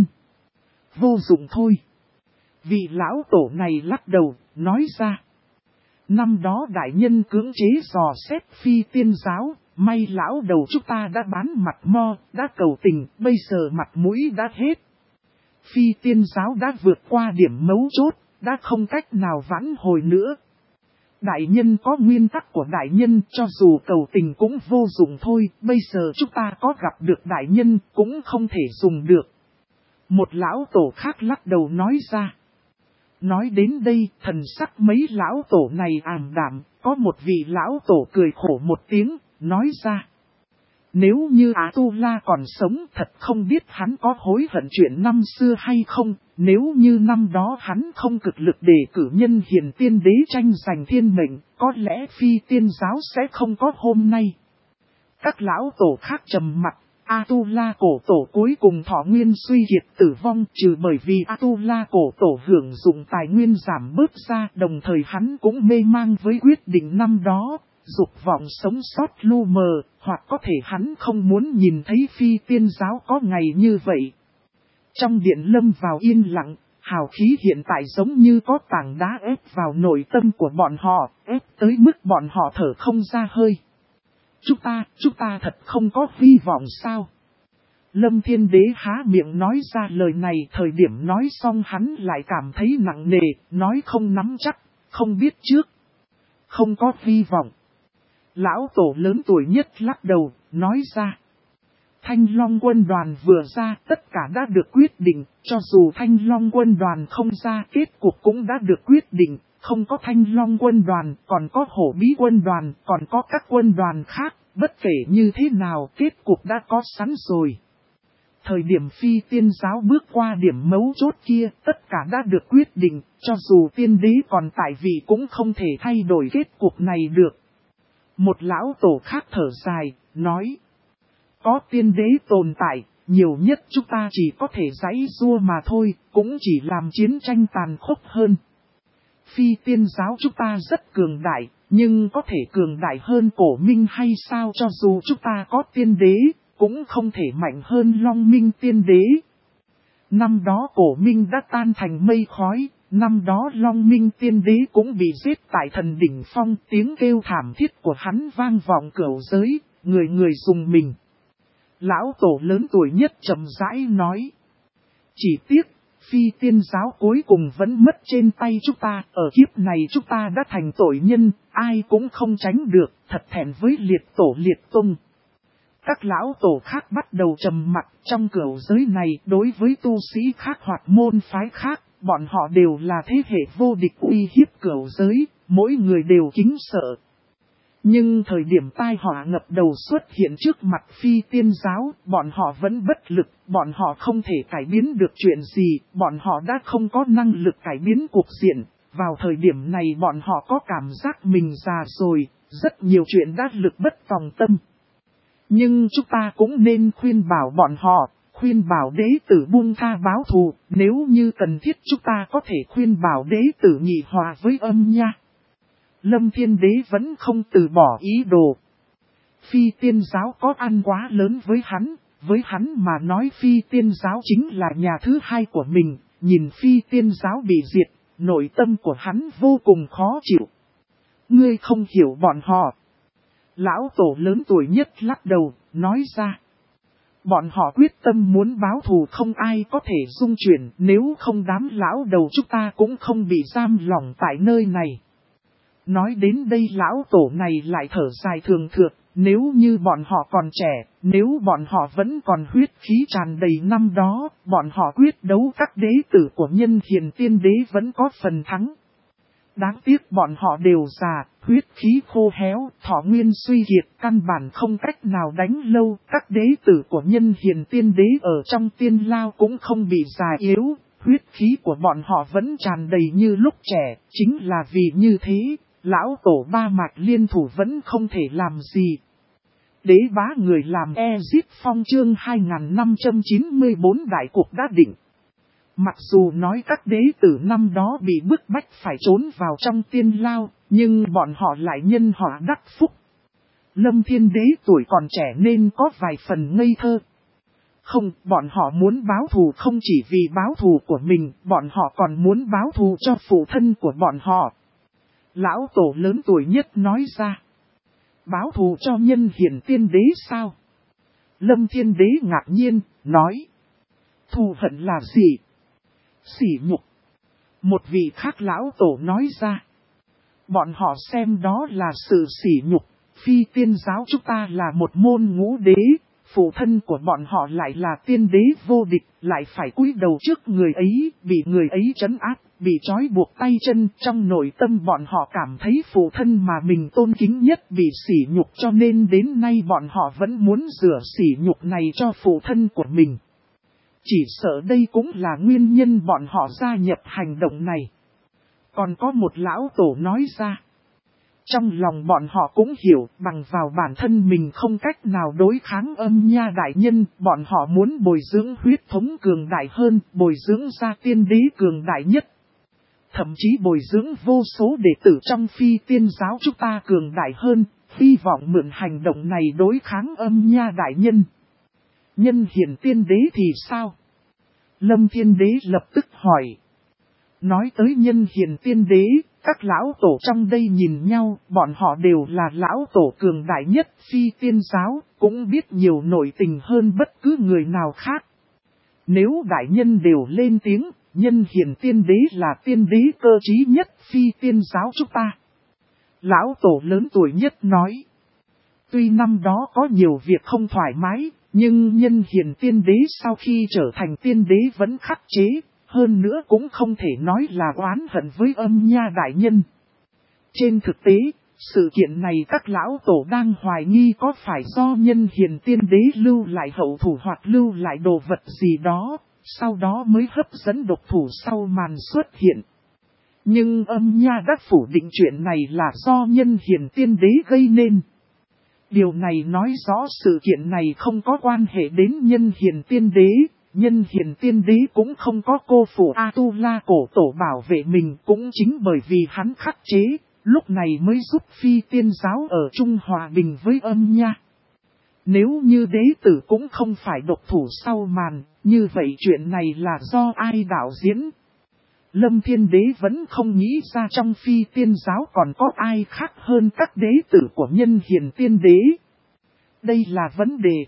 Vô dụng thôi. Vị lão tổ này lắc đầu, nói ra. Năm đó đại nhân cưỡng chế dò xét phi tiên giáo, may lão đầu chúng ta đã bán mặt mo, đã cầu tình, bây giờ mặt mũi đã hết. Phi tiên giáo đã vượt qua điểm mấu chốt, đã không cách nào vãn hồi nữa. Đại nhân có nguyên tắc của đại nhân, cho dù cầu tình cũng vô dụng thôi, bây giờ chúng ta có gặp được đại nhân cũng không thể dùng được. Một lão tổ khác lắc đầu nói ra. Nói đến đây, thần sắc mấy lão tổ này ảm đạm, có một vị lão tổ cười khổ một tiếng, nói ra. Nếu như A-tu-la còn sống thật không biết hắn có hối hận chuyện năm xưa hay không, nếu như năm đó hắn không cực lực để cử nhân hiền tiên đế tranh giành thiên mệnh, có lẽ phi tiên giáo sẽ không có hôm nay. Các lão tổ khác trầm mặt, A-tu-la cổ tổ cuối cùng thọ nguyên suy kiệt tử vong trừ bởi vì A-tu-la cổ tổ hưởng dụng tài nguyên giảm bớt ra, đồng thời hắn cũng mê mang với quyết định năm đó. Dục vọng sống sót lu mờ, hoặc có thể hắn không muốn nhìn thấy phi tiên giáo có ngày như vậy. Trong điện lâm vào yên lặng, hào khí hiện tại giống như có tảng đá ép vào nội tâm của bọn họ, ép tới mức bọn họ thở không ra hơi. Chúng ta thật không có hy vọng sao? Lâm Thiên Đế há miệng nói ra lời này, thời điểm nói xong hắn lại cảm thấy nặng nề, nói không nắm chắc, không biết trước. Không có hy vọng. Lão tổ lớn tuổi nhất lắc đầu, nói ra. Thanh Long quân đoàn vừa ra, tất cả đã được quyết định, cho dù Thanh Long quân đoàn không ra, kết cục cũng đã được quyết định, không có Thanh Long quân đoàn, còn có Hổ Bí quân đoàn, còn có các quân đoàn khác, bất kể như thế nào, kết cục đã có sẵn rồi. Thời điểm phi tiên giáo bước qua điểm mấu chốt kia, tất cả đã được quyết định, cho dù tiên đế còn tại vị cũng không thể thay đổi kết cục này được. Một lão tổ khác thở dài, nói. Có tiên đế tồn tại, nhiều nhất chúng ta chỉ có thể giãy giụa mà thôi, cũng chỉ làm chiến tranh tàn khốc hơn. Phi tiên giáo chúng ta rất cường đại, nhưng có thể cường đại hơn cổ minh hay sao, cho dù chúng ta có tiên đế, cũng không thể mạnh hơn Long Minh tiên đế. Năm đó cổ minh đã tan thành mây khói. Năm đó Long Minh tiên đế cũng bị giết tại thần đỉnh phong, tiếng kêu thảm thiết của hắn vang vọng cửu giới, người người rùng mình. Lão tổ lớn tuổi nhất trầm rãi nói. Chỉ tiếc, phi tiên giáo cuối cùng vẫn mất trên tay chúng ta, ở kiếp này chúng ta đã thành tội nhân, ai cũng không tránh được, thật thẹn với liệt tổ liệt tung. Các lão tổ khác bắt đầu trầm mặc trong cửu giới này đối với tu sĩ khác hoặc môn phái khác. Bọn họ đều là thế hệ vô địch uy hiếp cửu giới, mỗi người đều kính sợ. Nhưng thời điểm tai họa ngập đầu xuất hiện trước mặt phi tiên giáo, bọn họ vẫn bất lực, bọn họ không thể cải biến được chuyện gì, bọn họ đã không có năng lực cải biến cuộc diện. Vào thời điểm này bọn họ có cảm giác mình già rồi, rất nhiều chuyện đã lực bất tòng tâm. Nhưng chúng ta cũng nên khuyên bảo bọn họ. Khuyên bảo đế tử buông tha báo thù, nếu như cần thiết chúng ta có thể khuyên bảo đế tử nhị hòa với âm nha. Lâm Thiên Đế vẫn không từ bỏ ý đồ. Phi tiên giáo có ăn quá lớn với hắn mà nói phi tiên giáo chính là nhà thứ hai của mình, nhìn phi tiên giáo bị diệt, nội tâm của hắn vô cùng khó chịu. Ngươi không hiểu bọn họ. Lão tổ lớn tuổi nhất lắc đầu, nói ra. Bọn họ quyết tâm muốn báo thù không ai có thể dung chuyển, nếu không đám lão đầu chúng ta cũng không bị giam lỏng tại nơi này. Nói đến đây lão tổ này lại thở dài thường thượt, nếu như bọn họ còn trẻ, nếu bọn họ vẫn còn huyết khí tràn đầy năm đó, bọn họ quyết đấu các đế tử của nhân hiền tiên đế vẫn có phần thắng. Đáng tiếc bọn họ đều già, huyết khí khô héo, thọ nguyên suy kiệt, căn bản không cách nào đánh lâu. Các đế tử của nhân hiền tiên đế ở trong tiên lao cũng không bị già yếu, huyết khí của bọn họ vẫn tràn đầy như lúc trẻ, chính là vì như thế, lão tổ ba mạch liên thủ vẫn không thể làm gì. Đế bá người làm Ezip Phong chương 2594 đại cuộc đã định. Mặc dù nói các đế tử năm đó bị bức bách phải trốn vào trong tiên lao, nhưng bọn họ lại nhân họa đắc phúc. Lâm Thiên Đế tuổi còn trẻ nên có vài phần ngây thơ. Không, bọn họ muốn báo thù không chỉ vì báo thù của mình, bọn họ còn muốn báo thù cho phụ thân của bọn họ. Lão tổ lớn tuổi nhất nói ra. Báo thù cho nhân hiển tiên đế sao? Lâm Thiên Đế ngạc nhiên, nói. Thù hận là gì? Sỉ nhục. Một vị khác lão tổ nói ra. Bọn họ xem đó là sự sỉ nhục. Phi tiên giáo chúng ta là một môn ngũ đế. Phụ thân của bọn họ lại là tiên đế vô địch, lại phải cúi đầu trước người ấy, bị người ấy trấn áp, bị trói buộc tay chân. Trong nội tâm bọn họ cảm thấy phụ thân mà mình tôn kính nhất bị sỉ nhục, cho nên đến nay bọn họ vẫn muốn rửa sỉ nhục này cho phụ thân của mình. Chỉ sợ đây cũng là nguyên nhân bọn họ gia nhập hành động này. Còn có một lão tổ nói ra. Trong lòng bọn họ cũng hiểu bằng vào bản thân mình không cách nào đối kháng âm nha đại nhân, bọn họ muốn bồi dưỡng huyết thống cường đại hơn, bồi dưỡng ra tiên đế cường đại nhất. Thậm chí bồi dưỡng vô số đệ tử trong phi tiên giáo chúng ta cường đại hơn, hy vọng mượn hành động này đối kháng âm nha đại nhân. Nhân hiển tiên đế thì sao? Lâm Thiên Đế lập tức hỏi. Nói tới nhân hiển tiên đế, các lão tổ trong đây nhìn nhau, bọn họ đều là lão tổ cường đại nhất phi tiên giáo, cũng biết nhiều nội tình hơn bất cứ người nào khác. Nếu đại nhân đều lên tiếng, nhân hiển tiên đế là tiên đế cơ trí nhất phi tiên giáo chúng ta. Lão tổ lớn tuổi nhất nói. Tuy năm đó có nhiều việc không thoải mái, nhưng nhân hiển tiên đế sau khi trở thành tiên đế vẫn khắc chế. Hơn nữa cũng không thể nói là oán hận với âm nha đại nhân. Trên thực tế, sự kiện này các lão tổ đang hoài nghi có phải do nhân hiền tiên đế lưu lại hậu thủ hoặc lưu lại đồ vật gì đó, sau đó mới hấp dẫn độc thủ sau màn xuất hiện. Nhưng âm nha đã phủ định chuyện này là do nhân hiền tiên đế gây nên. Điều này nói rõ sự kiện này không có quan hệ đến nhân hiền tiên đế. Nhân hiền tiên đế cũng không có cô phụ A-tu-la cổ tổ bảo vệ mình, cũng chính bởi vì hắn khắc chế, lúc này mới giúp phi tiên giáo ở chung hòa bình với âm nha. Nếu như đế tử cũng không phải độc thủ sau màn, như vậy chuyện này là do ai đạo diễn? Lâm Thiên Đế vẫn không nghĩ ra trong phi tiên giáo còn có ai khác hơn các đế tử của nhân hiền tiên đế. Đây là vấn đề.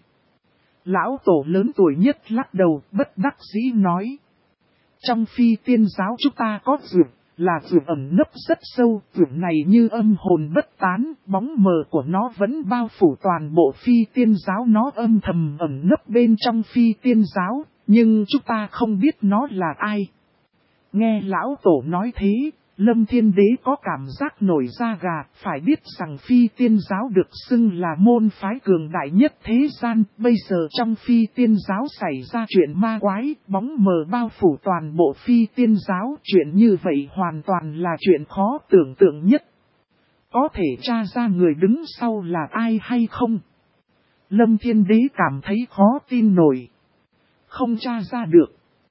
Lão tổ lớn tuổi nhất lắc đầu bất đắc dĩ nói. Trong phi tiên giáo chúng ta có vượt, là vượt ẩn nấp rất sâu, vượt này như âm hồn bất tán, bóng mờ của nó vẫn bao phủ toàn bộ phi tiên giáo, nó âm thầm ẩn nấp bên trong phi tiên giáo, nhưng chúng ta không biết nó là ai. Nghe lão tổ nói thế, Lâm Thiên Đế có cảm giác nổi da gà, phải biết rằng phi tiên giáo được xưng là môn phái cường đại nhất thế gian, bây giờ trong phi tiên giáo xảy ra chuyện ma quái, bóng mờ bao phủ toàn bộ phi tiên giáo, chuyện như vậy hoàn toàn là chuyện khó tưởng tượng nhất. Có thể tra ra người đứng sau là ai hay không? Lâm Thiên Đế cảm thấy khó tin nổi. Không tra ra được.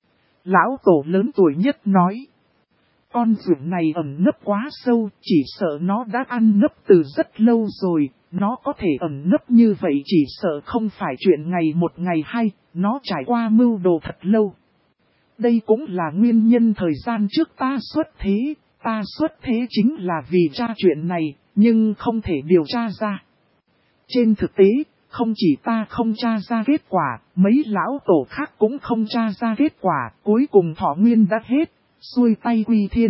Lão tổ lớn tuổi nhất nói. Con vượn này ẩn nấp quá sâu, chỉ sợ nó đã ăn nấp từ rất lâu rồi, nó có thể ẩn nấp như vậy chỉ sợ không phải chuyện ngày một ngày hai, nó trải qua mưu đồ thật lâu. Đây cũng là nguyên nhân thời gian trước ta xuất thế chính là vì tra chuyện này, nhưng không thể điều tra ra. Trên thực tế, không chỉ ta không tra ra kết quả, mấy lão tổ khác cũng không tra ra kết quả, cuối cùng thọ nguyên đã hết. Xuôi tay quy thiên.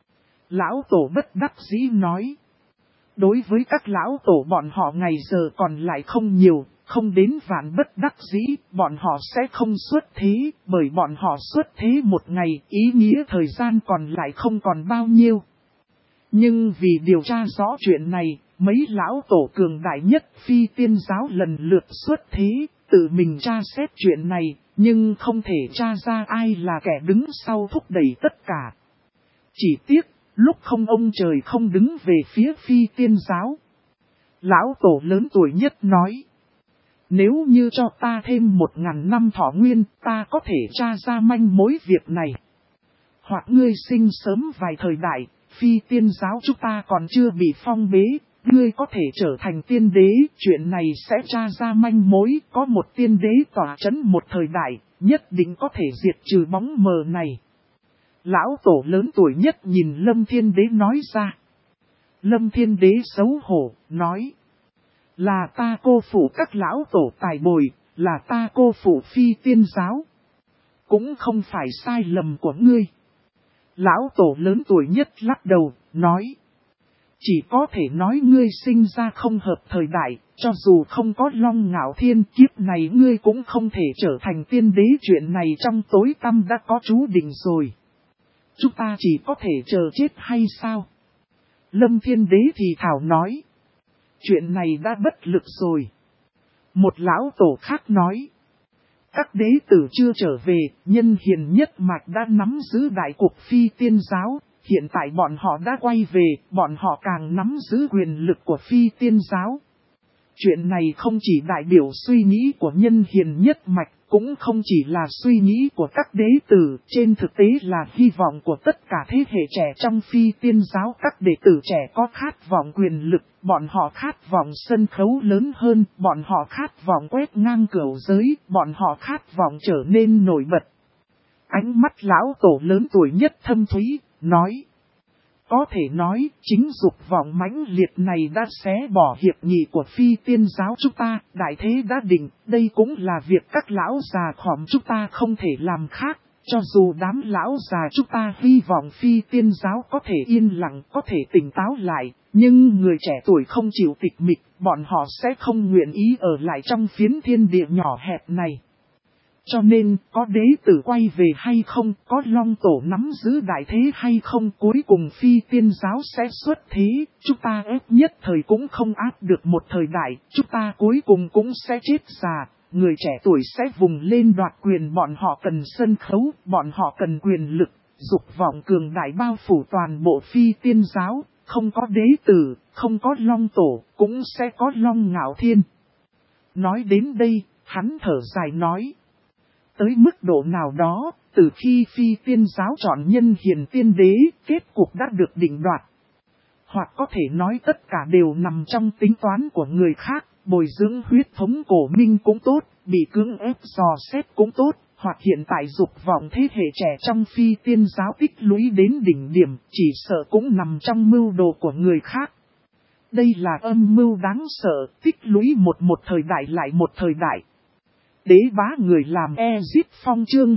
Lão tổ bất đắc dĩ nói. Đối với các lão tổ bọn họ ngày giờ còn lại không nhiều, không đến vạn bất đắc dĩ, bọn họ sẽ không xuất thế, bởi bọn họ xuất thế một ngày, ý nghĩa thời gian còn lại không còn bao nhiêu. Nhưng vì điều tra rõ chuyện này, mấy lão tổ cường đại nhất phi tiên giáo lần lượt xuất thế, tự mình tra xét chuyện này, nhưng không thể tra ra ai là kẻ đứng sau thúc đẩy tất cả. Chỉ tiếc, lúc không ông trời không đứng về phía Phi Tiên giáo. Lão tổ lớn tuổi nhất nói, nếu như cho ta thêm 1000 năm thọ nguyên, ta có thể tra ra manh mối việc này. Hoặc ngươi sinh sớm vài thời đại, Phi Tiên giáo chúng ta còn chưa bị phong bế, ngươi có thể trở thành tiên đế, chuyện này sẽ tra ra manh mối, có một tiên đế tỏa chấn một thời đại, nhất định có thể diệt trừ bóng mờ này. Lão tổ lớn tuổi nhất nhìn Lâm Thiên Đế nói ra. Lâm Thiên Đế xấu hổ, nói, là ta cô phụ các lão tổ tài bồi, là ta cô phụ Phi Tiên giáo. Cũng không phải sai lầm của ngươi. Lão tổ lớn tuổi nhất lắc đầu, nói, chỉ có thể nói ngươi sinh ra không hợp thời đại, cho dù không có Long Ngạo Thiên, kiếp này ngươi cũng không thể trở thành tiên đế, chuyện này trong tối tăm đã có chú định rồi. Chúng ta chỉ có thể chờ chết hay sao? Lâm Thiên Đế thì thảo nói, chuyện này đã bất lực rồi. Một lão tổ khác nói, các đế tử chưa trở về, nhân hiền nhất mạch đã nắm giữ đại cục Phi Tiên giáo, hiện tại bọn họ đã quay về, bọn họ càng nắm giữ quyền lực của Phi Tiên giáo. Chuyện này không chỉ đại biểu suy nghĩ của nhân hiền nhất mạch, cũng không chỉ là suy nghĩ của các đế tử, trên thực tế là hy vọng của tất cả thế hệ trẻ trong Phi Tiên giáo. Các đệ tử trẻ có khát vọng quyền lực, bọn họ khát vọng sân khấu lớn hơn, bọn họ khát vọng quét ngang cửu giới, bọn họ khát vọng trở nên nổi bật. Ánh mắt lão tổ lớn tuổi nhất thâm thúy, nói, có thể nói, chính dục vọng mãnh liệt này đã xé bỏ hiệp nghị của Phi Tiên giáo chúng ta, đại thế đã định, đây cũng là việc các lão già khỏm chúng ta không thể làm khác, cho dù đám lão già chúng ta hy vọng Phi Tiên giáo có thể yên lặng, có thể tỉnh táo lại, nhưng người trẻ tuổi không chịu tịch mịch, bọn họ sẽ không nguyện ý ở lại trong phiến thiên địa nhỏ hẹp này. Cho nên, có đế tử quay về hay không, có Long tổ nắm giữ đại thế hay không, cuối cùng Phi Tiên giáo sẽ xuất thế, chúng ta ép nhất thời cũng không áp được một thời đại, chúng ta cuối cùng cũng sẽ chết già, người trẻ tuổi sẽ vùng lên đoạt quyền, bọn họ cần sân khấu, bọn họ cần quyền lực, dục vọng cường đại bao phủ toàn bộ Phi Tiên giáo, không có đế tử, không có Long tổ, cũng sẽ có Long Ngạo Thiên. Nói đến đây, hắn thở dài nói. Tới mức độ nào đó, từ khi Phi Tiên giáo chọn nhân hiền tiên đế, kết cục đã được định đoạt. Hoặc có thể nói tất cả đều nằm trong tính toán của người khác, bồi dưỡng huyết thống cổ minh cũng tốt, bị cưỡng ép dò xét cũng tốt, hoặc hiện tại dục vọng thế hệ trẻ trong Phi Tiên giáo tích lũy đến đỉnh điểm, chỉ sợ cũng nằm trong mưu đồ của người khác. Đây là âm mưu đáng sợ, tích lũy một thời đại lại một thời đại. Đế bá người làm Ezit Phong chương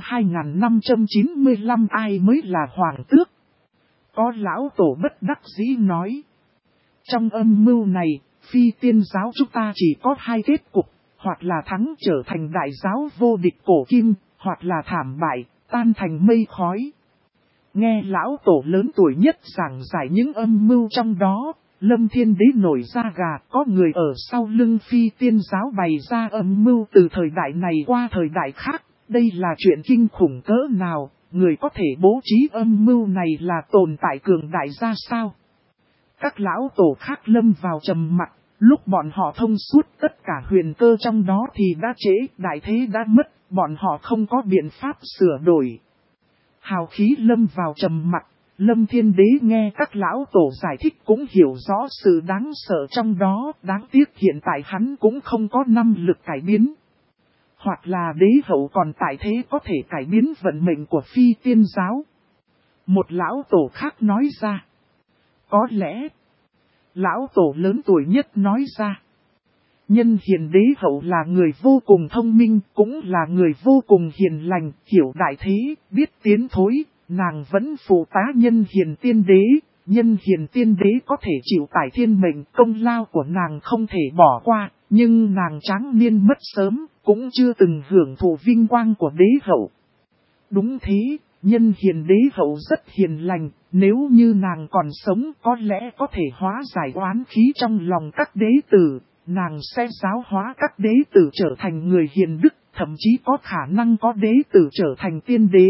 2595 ai mới là hoàng tước? Có lão tổ bất đắc dĩ nói. Trong âm mưu này, Phi Tiên giáo chúng ta chỉ có hai kết cục, hoặc là thắng trở thành đại giáo vô địch cổ kim, hoặc là thảm bại, tan thành mây khói. Nghe lão tổ lớn tuổi nhất giảng giải những âm mưu trong đó. Lâm Thiên Đế nổi da gà, có người ở sau lưng Phi Tiên giáo bày ra âm mưu từ thời đại này qua thời đại khác, đây là chuyện kinh khủng cỡ nào, người có thể bố trí âm mưu này là tồn tại cường đại ra sao. Các lão tổ khác lâm vào trầm mặc, lúc bọn họ thông suốt tất cả huyền cơ trong đó thì đã trễ, đại thế đã mất, bọn họ không có biện pháp sửa đổi. Hào khí lâm vào trầm mặc. Lâm Thiên Đế nghe các lão tổ giải thích cũng hiểu rõ sự đáng sợ trong đó, đáng tiếc hiện tại hắn cũng không có năng lực cải biến. Hoặc là đế hậu còn tại thế có thể cải biến vận mệnh của Phi Tiên giáo. Một lão tổ khác nói ra. Có lẽ, lão tổ lớn tuổi nhất nói ra. Nhân hiền đế hậu là người vô cùng thông minh, cũng là người vô cùng hiền lành, hiểu đại thế, biết tiến thối. Nàng vẫn phụ tá nhân hiền tiên đế, nhân hiền tiên đế có thể chịu tải thiên mệnh, công lao của nàng không thể bỏ qua, nhưng nàng tráng niên mất sớm, cũng chưa từng hưởng thụ vinh quang của đế hậu. Đúng thế, nhân hiền đế hậu rất hiền lành, nếu như nàng còn sống có lẽ có thể hóa giải oán khí trong lòng các đế tử, nàng sẽ giáo hóa các đế tử trở thành người hiền đức, thậm chí có khả năng có đế tử trở thành tiên đế.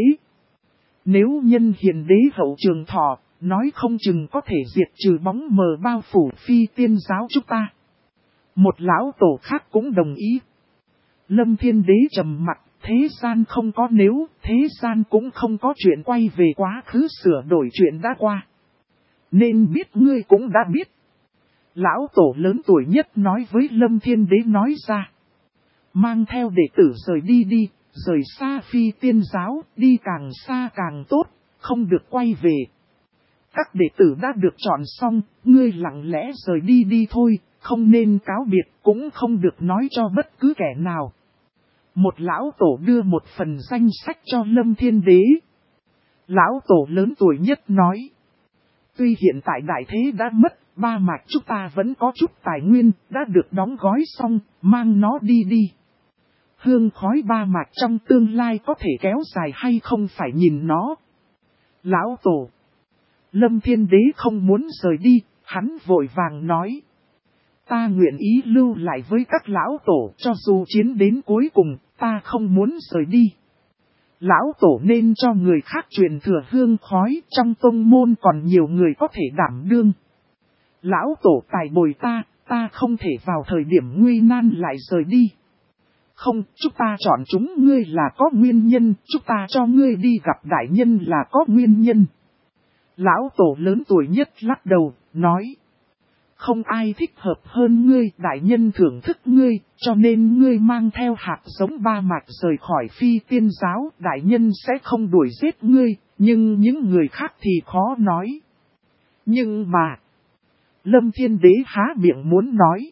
Nếu nhân hiền đế hậu trường thọ, nói không chừng có thể diệt trừ bóng mờ bao phủ phi tiên giáo chúng ta. Một lão tổ khác cũng đồng ý. Lâm Thiên Đế trầm mặt, thế gian không có nếu, thế gian cũng không có chuyện quay về quá khứ sửa đổi chuyện đã qua. Nên biết ngươi cũng đã biết. Lão tổ lớn tuổi nhất nói với Lâm Thiên Đế nói ra. Mang theo đệ tử rời đi đi, rời xa phi tiên giáo, đi càng xa càng tốt, không được quay về. Các đệ tử đã được chọn xong, ngươi lặng lẽ rời đi đi thôi, không nên cáo biệt, cũng không được nói cho bất cứ kẻ nào. Một lão tổ đưa một phần danh sách cho Lâm Thiên Đế. Lão tổ lớn tuổi nhất nói. Tuy hiện tại đại thế đã mất, ba mạch chúng ta vẫn có chút tài nguyên, đã được đóng gói xong, mang nó đi đi. Hương khói ba mạch trong tương lai có thể kéo dài hay không phải nhìn nó. Lão tổ. Lâm Thiên Đế không muốn rời đi, hắn vội vàng nói. Ta nguyện ý lưu lại với các lão tổ, cho dù chiến đến cuối cùng, ta không muốn rời đi. Lão tổ nên cho người khác truyền thừa hương khói, trong tông môn còn nhiều người có thể đảm đương. Lão tổ tài bồi ta không thể vào thời điểm nguy nan lại rời đi. Không, chúng ta chọn chúng ngươi là có nguyên nhân, chúng ta cho ngươi đi gặp đại nhân là có nguyên nhân. Lão tổ lớn tuổi nhất lắc đầu, nói. Không ai thích hợp hơn ngươi, đại nhân thưởng thức ngươi, cho nên ngươi mang theo hạt giống ba mạch rời khỏi phi tiên giáo, đại nhân sẽ không đuổi giết ngươi, nhưng những người khác thì khó nói. Nhưng mà, Lâm Thiên Đế há miệng muốn nói.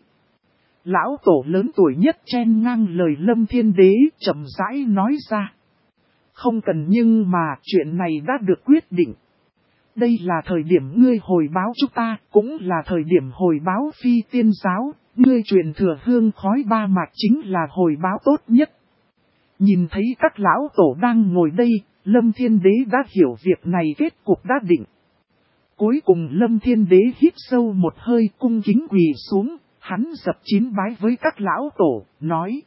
Lão tổ lớn tuổi nhất chen ngang lời Lâm Thiên Đế, chậm rãi nói ra. Không cần nhưng mà, chuyện này đã được quyết định. Đây là thời điểm ngươi hồi báo chúng ta, cũng là thời điểm hồi báo phi tiên giáo, ngươi truyền thừa hương khói ba mạch chính là hồi báo tốt nhất. Nhìn thấy các lão tổ đang ngồi đây, Lâm Thiên Đế đã hiểu việc này kết cục đã định. Cuối cùng Lâm Thiên Đế hít sâu một hơi cung kính quỳ xuống, hắn dập chín bái với các lão tổ, nói.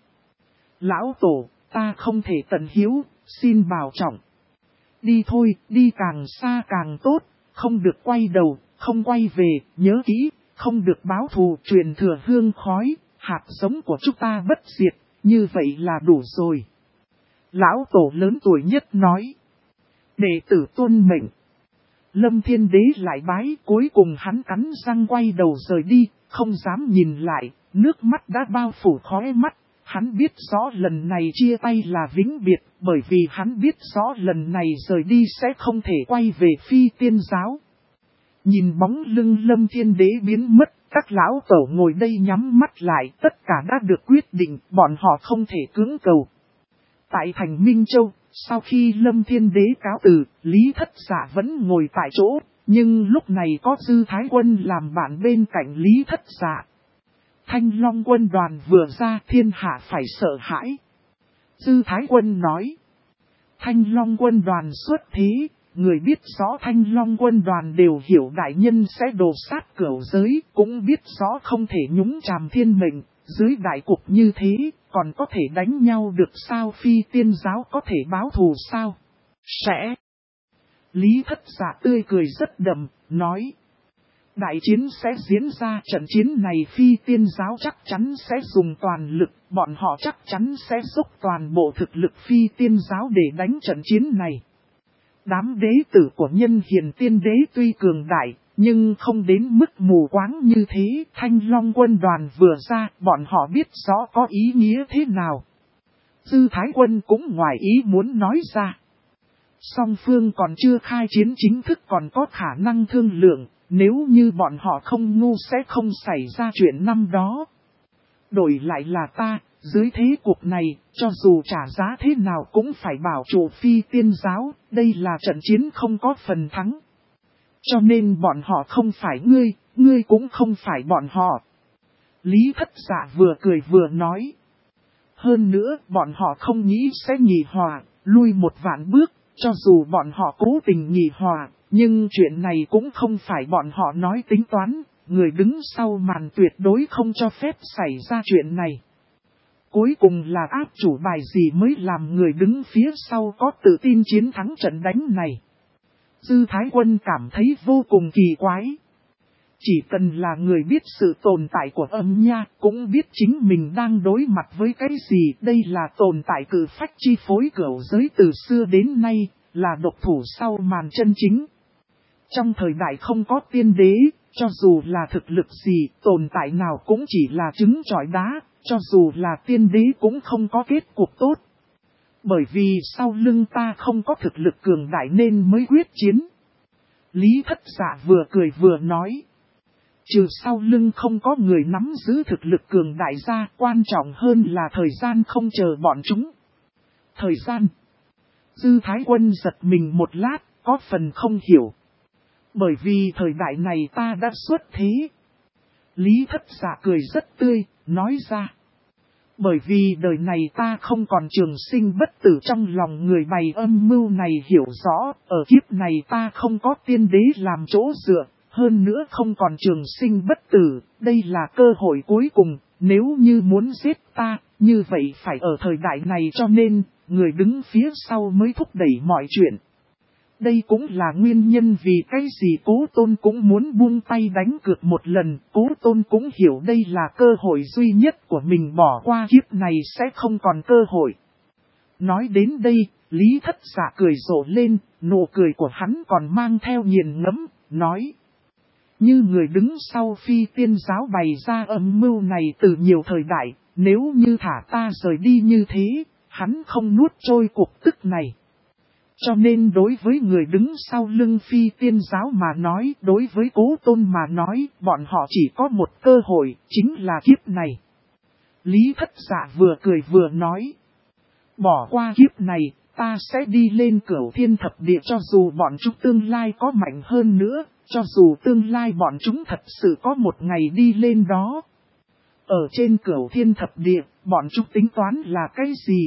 Lão tổ, ta không thể tận hiếu, xin bảo trọng. Đi thôi, đi càng xa càng tốt, không được quay đầu, không quay về, nhớ kỹ, không được báo thù truyền thừa hương khói, hạt giống của chúng ta bất diệt, như vậy là đủ rồi. Lão tổ lớn tuổi nhất nói. Đệ tử tuân mệnh. Lâm Thiên Đế lại bái, cuối cùng hắn cắn răng quay đầu rời đi, không dám nhìn lại, nước mắt đã bao phủ khóe mắt. Hắn biết rõ lần này chia tay là vĩnh biệt, bởi vì hắn biết rõ lần này rời đi sẽ không thể quay về phi tiên giáo. Nhìn bóng lưng Lâm Thiên Đế biến mất, các lão tổ ngồi đây nhắm mắt lại, tất cả đã được quyết định, bọn họ không thể cưỡng cầu. Tại thành Minh Châu, sau khi Lâm Thiên Đế cáo từ, Lý Thất Dạ vẫn ngồi tại chỗ, nhưng lúc này có Dư Thái Quân làm bạn bên cạnh Lý Thất Dạ. Thanh Long quân đoàn vừa ra thiên hạ phải sợ hãi. Dư Thái Quân nói. Thanh Long quân đoàn xuất thế, người biết rõ Thanh Long quân đoàn đều hiểu đại nhân sẽ đồ sát cửu giới, cũng biết rõ không thể nhúng chàm thiên mệnh, dưới đại cục như thế, còn có thể đánh nhau được sao, phi tiên giáo có thể báo thù sao? Sẽ. Lý Thất Dạ tươi cười rất đậm, nói. Đại chiến sẽ diễn ra, trận chiến này phi tiên giáo chắc chắn sẽ dùng toàn lực, bọn họ chắc chắn sẽ dốc toàn bộ thực lực phi tiên giáo để đánh trận chiến này. Đám đế tử của nhân hiền tiên đế tuy cường đại, nhưng không đến mức mù quáng như thế. Thanh Long quân đoàn vừa ra, bọn họ biết rõ có ý nghĩa thế nào. Dư Thái Quân cũng ngoài ý muốn nói ra. Song phương còn chưa khai chiến chính thức, còn có khả năng thương lượng. Nếu như bọn họ không ngu sẽ không xảy ra chuyện năm đó. Đổi lại là ta, dưới thế cục này, cho dù trả giá thế nào cũng phải bảo trụ phi tiên giáo, đây là trận chiến không có phần thắng. Cho nên bọn họ không phải ngươi cũng không phải bọn họ. Lý Thất Dạ vừa cười vừa nói. Hơn nữa, bọn họ không nghĩ sẽ nhị hòa, lui một vạn bước, cho dù bọn họ cố tình nhị hòa. Nhưng chuyện này cũng không phải bọn họ nói tính toán, người đứng sau màn tuyệt đối không cho phép xảy ra chuyện này. Cuối cùng là áp chủ bài gì mới làm người đứng phía sau có tự tin chiến thắng trận đánh này? Dư Thái Quân cảm thấy vô cùng kỳ quái. Chỉ cần là người biết sự tồn tại của âm nha, cũng biết chính mình đang đối mặt với cái gì. Đây là tồn tại cử phách chi phối cửu giới từ xưa đến nay, là độc thủ sau màn chân chính. Trong thời đại không có tiên đế, cho dù là thực lực gì, tồn tại nào cũng chỉ là trứng trọi đá, cho dù là tiên đế cũng không có kết cục tốt. Bởi vì sau lưng ta không có thực lực cường đại nên mới quyết chiến. Lý Thất Dạ vừa cười vừa nói. Trừ sau lưng không có người nắm giữ thực lực cường đại ra, quan trọng hơn là thời gian không chờ bọn chúng. Thời gian. Dư Thái Quân giật mình một lát, có phần không hiểu. Bởi vì thời đại này ta đã xuất thế. Lý Thất Dạ cười rất tươi, nói ra. Bởi vì đời này ta không còn trường sinh bất tử, trong lòng người bày âm mưu này hiểu rõ, ở kiếp này ta không có tiên đế làm chỗ dựa, hơn nữa không còn trường sinh bất tử, đây là cơ hội cuối cùng, nếu như muốn giết ta, như vậy phải ở thời đại này, cho nên, người đứng phía sau mới thúc đẩy mọi chuyện. Đây cũng là nguyên nhân vì cái gì Cố Tôn cũng muốn buông tay đánh cược một lần, Cố Tôn cũng hiểu đây là cơ hội duy nhất của mình, bỏ qua kiếp này sẽ không còn cơ hội. Nói đến đây, Lý Thất Dạ cười rộ lên, nụ cười của hắn còn mang theo nghiền ngẫm, nói. Như người đứng sau Phi Tiên giáo bày ra âm mưu này từ nhiều thời đại, nếu như thả ta rời đi như thế, hắn không nuốt trôi cuộc tức này. Cho nên đối với người đứng sau lưng Phi Tiên giáo mà nói, đối với Cố Tôn mà nói, bọn họ chỉ có một cơ hội, chính là kiếp này. Lý Thất Dạ vừa cười vừa nói. Bỏ qua kiếp này, ta sẽ đi lên Cửu Thiên Thập Địa, cho dù bọn chúng tương lai có mạnh hơn nữa, cho dù tương lai bọn chúng thật sự có một ngày đi lên đó. Ở trên Cửu Thiên Thập Địa, bọn chúng tính toán là cái gì?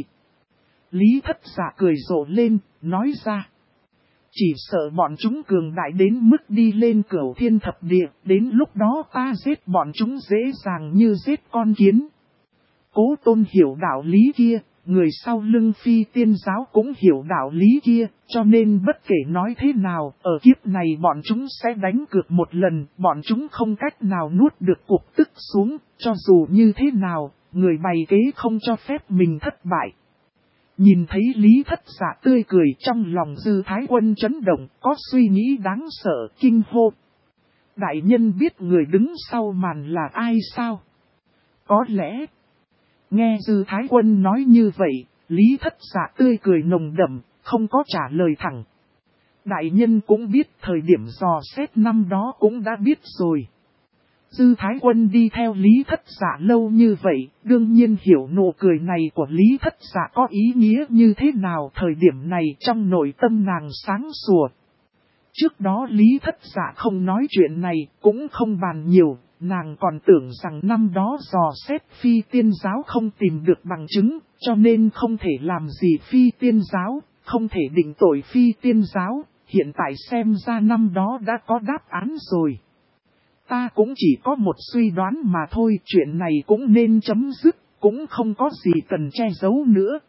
Lý Thất Dạ cười rộ lên, nói ra. Chỉ sợ bọn chúng cường đại đến mức đi lên Cửu Thiên Thập Địa, đến lúc đó ta giết bọn chúng dễ dàng như giết con kiến. Cố Tôn hiểu đạo lý kia, người sau lưng Phi Tiên giáo cũng hiểu đạo lý kia, cho nên bất kể nói thế nào, ở kiếp này bọn chúng sẽ đánh cược một lần, bọn chúng không cách nào nuốt được cuộc tức xuống, cho dù như thế nào, người bày kế không cho phép mình thất bại. Nhìn thấy Lý Thất Dạ tươi cười, trong lòng Dư Thái Quân chấn động, có suy nghĩ đáng sợ, kinh hô. Đại nhân biết người đứng sau màn là ai sao? Có lẽ... Nghe Dư Thái Quân nói như vậy, Lý Thất Dạ tươi cười nồng đậm, không có trả lời thẳng. Đại nhân cũng biết, thời điểm dò xét năm đó cũng đã biết rồi. Dư Thái Quân đi theo Lý Thất Dạ lâu như vậy, đương nhiên hiểu nụ cười này của Lý Thất Dạ có ý nghĩa như thế nào. Thời điểm này trong nội tâm nàng sáng sủa. Trước đó Lý Thất Dạ không nói chuyện này, cũng không bàn nhiều. Nàng còn tưởng rằng năm đó dò xét Phi Tiên giáo không tìm được bằng chứng, cho nên không thể làm gì Phi Tiên giáo, không thể định tội Phi Tiên giáo. Hiện tại xem ra năm đó đã có đáp án rồi. Ta cũng chỉ có một suy đoán mà thôi, chuyện này cũng nên chấm dứt, cũng không có gì cần che giấu nữa.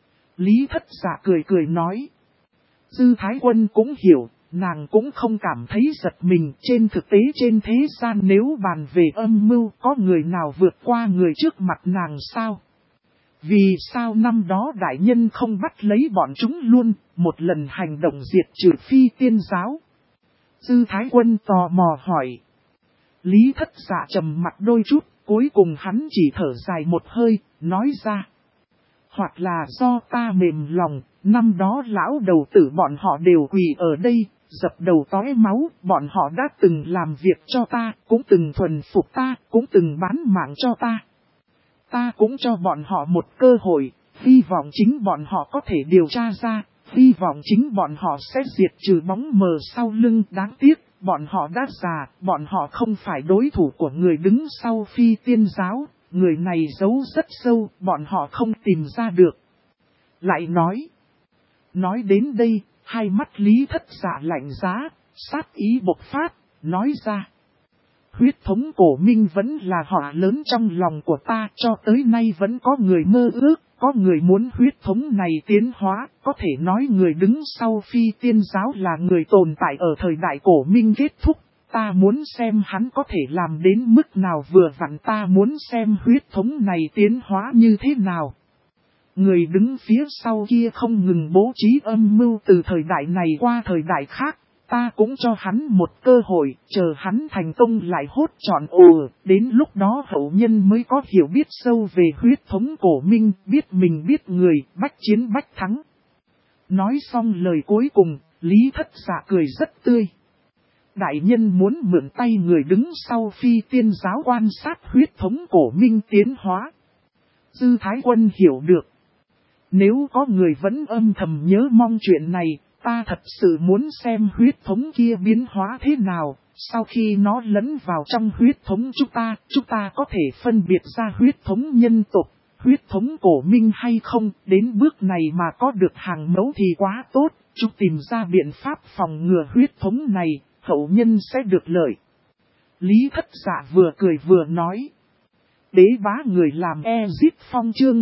Lý Thất Dạ cười cười nói. Dư Thái Quân cũng hiểu. Nàng cũng không cảm thấy giật mình, trên thực tế trên thế gian nếu bàn về âm mưu có người nào vượt qua người trước mặt nàng sao? Vì sao năm đó đại nhân không bắt lấy bọn chúng luôn, một lần hành động diệt trừ Phi Tiên giáo? Dư Thái Quân tò mò hỏi. Lý Thất Dạ trầm mặt đôi chút, cuối cùng hắn chỉ thở dài một hơi, nói ra. Hoặc là do ta mềm lòng, năm đó lão đầu tử bọn họ đều quỳ ở đây. Dập đầu tóe máu, bọn họ đã từng làm việc cho ta, cũng từng thuần phục ta, cũng từng bán mạng cho ta. Ta cũng cho bọn họ một cơ hội, hy vọng chính bọn họ có thể điều tra ra, hy vọng chính bọn họ sẽ diệt trừ bóng mờ sau lưng. Đáng tiếc, bọn họ đã già, bọn họ không phải đối thủ của người đứng sau Phi Tiên giáo, người này giấu rất sâu, bọn họ không tìm ra được. Lại nói đến đây, hai mắt Lý Thất Dạ lạnh giá, sát ý bộc phát, nói ra. huyết thống cổ minh vẫn là họa lớn trong lòng của ta, cho tới nay vẫn có người mơ ước, có người muốn huyết thống này tiến hóa, có thể nói người đứng sau phi tiên giáo là người tồn tại ở thời đại cổ minh kết thúc. Ta muốn xem hắn có thể làm đến mức nào, vừa vặn ta muốn xem huyết thống này tiến hóa như thế nào. Người đứng phía sau kia không ngừng bố trí âm mưu từ thời đại này qua thời đại khác. Ta cũng cho hắn một cơ hội, chờ hắn thành công lại hốt trọn ồ, đến lúc đó hậu nhân mới có hiểu biết sâu về huyết thống cổ minh, biết mình biết người, bách chiến bách thắng. Nói xong lời cuối cùng, Lý Thất Dạ cười rất tươi. Đại nhân muốn mượn tay người đứng sau phi tiên giáo quan sát huyết thống cổ minh tiến hóa. Dư Thái Quân hiểu được. Nếu có người vẫn âm thầm nhớ mong chuyện này, ta thật sự muốn xem huyết thống kia biến hóa thế nào. Sau khi nó lẫn vào trong huyết thống chúng ta có thể phân biệt ra huyết thống nhân tộc, huyết thống cổ minh hay không. Đến bước này mà có được hàng mẫu thì quá tốt, chúng tìm ra biện pháp phòng ngừa huyết thống này, hậu nhân sẽ được lợi. Lý Thất Dạ vừa cười vừa nói. Đế bá người làm Ezit Phong chương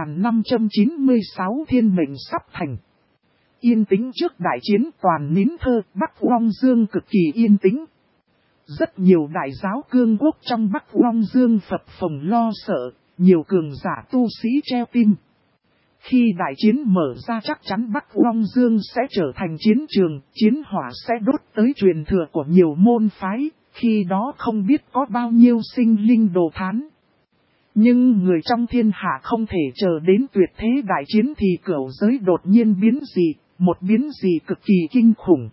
2596 thiên mệnh sắp thành. Yên tĩnh trước đại chiến, toàn nín thơ, Bắc Long Dương cực kỳ yên tĩnh. Rất nhiều đại giáo cương quốc trong Bắc Long Dương phập phồng lo sợ, nhiều cường giả tu sĩ treo tim. Khi đại chiến mở ra chắc chắn Bắc Long Dương sẽ trở thành chiến trường, chiến hỏa sẽ đốt tới truyền thừa của nhiều môn phái, khi đó không biết có bao nhiêu sinh linh đồ thán. Nhưng người trong thiên hạ không thể chờ đến tuyệt thế đại chiến thì cửu giới đột nhiên biến dị, một biến dị cực kỳ kinh khủng.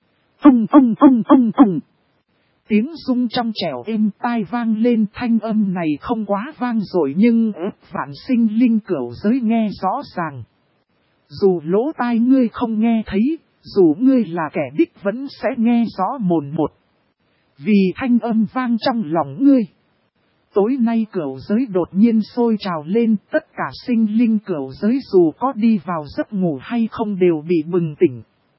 Tiếng rung trong trẻo êm tai vang lên, thanh âm này không quá vang dội nhưng ức vạn sinh linh cửu giới nghe rõ ràng. Dù lỗ tai ngươi không nghe thấy, dù ngươi là kẻ đích vẫn sẽ nghe rõ mồn một. Vì thanh âm vang trong lòng ngươi. Tối nay cửu giới đột nhiên sôi trào lên, tất cả sinh linh cửu giới dù có đi vào giấc ngủ hay không đều bị bừng tỉnh.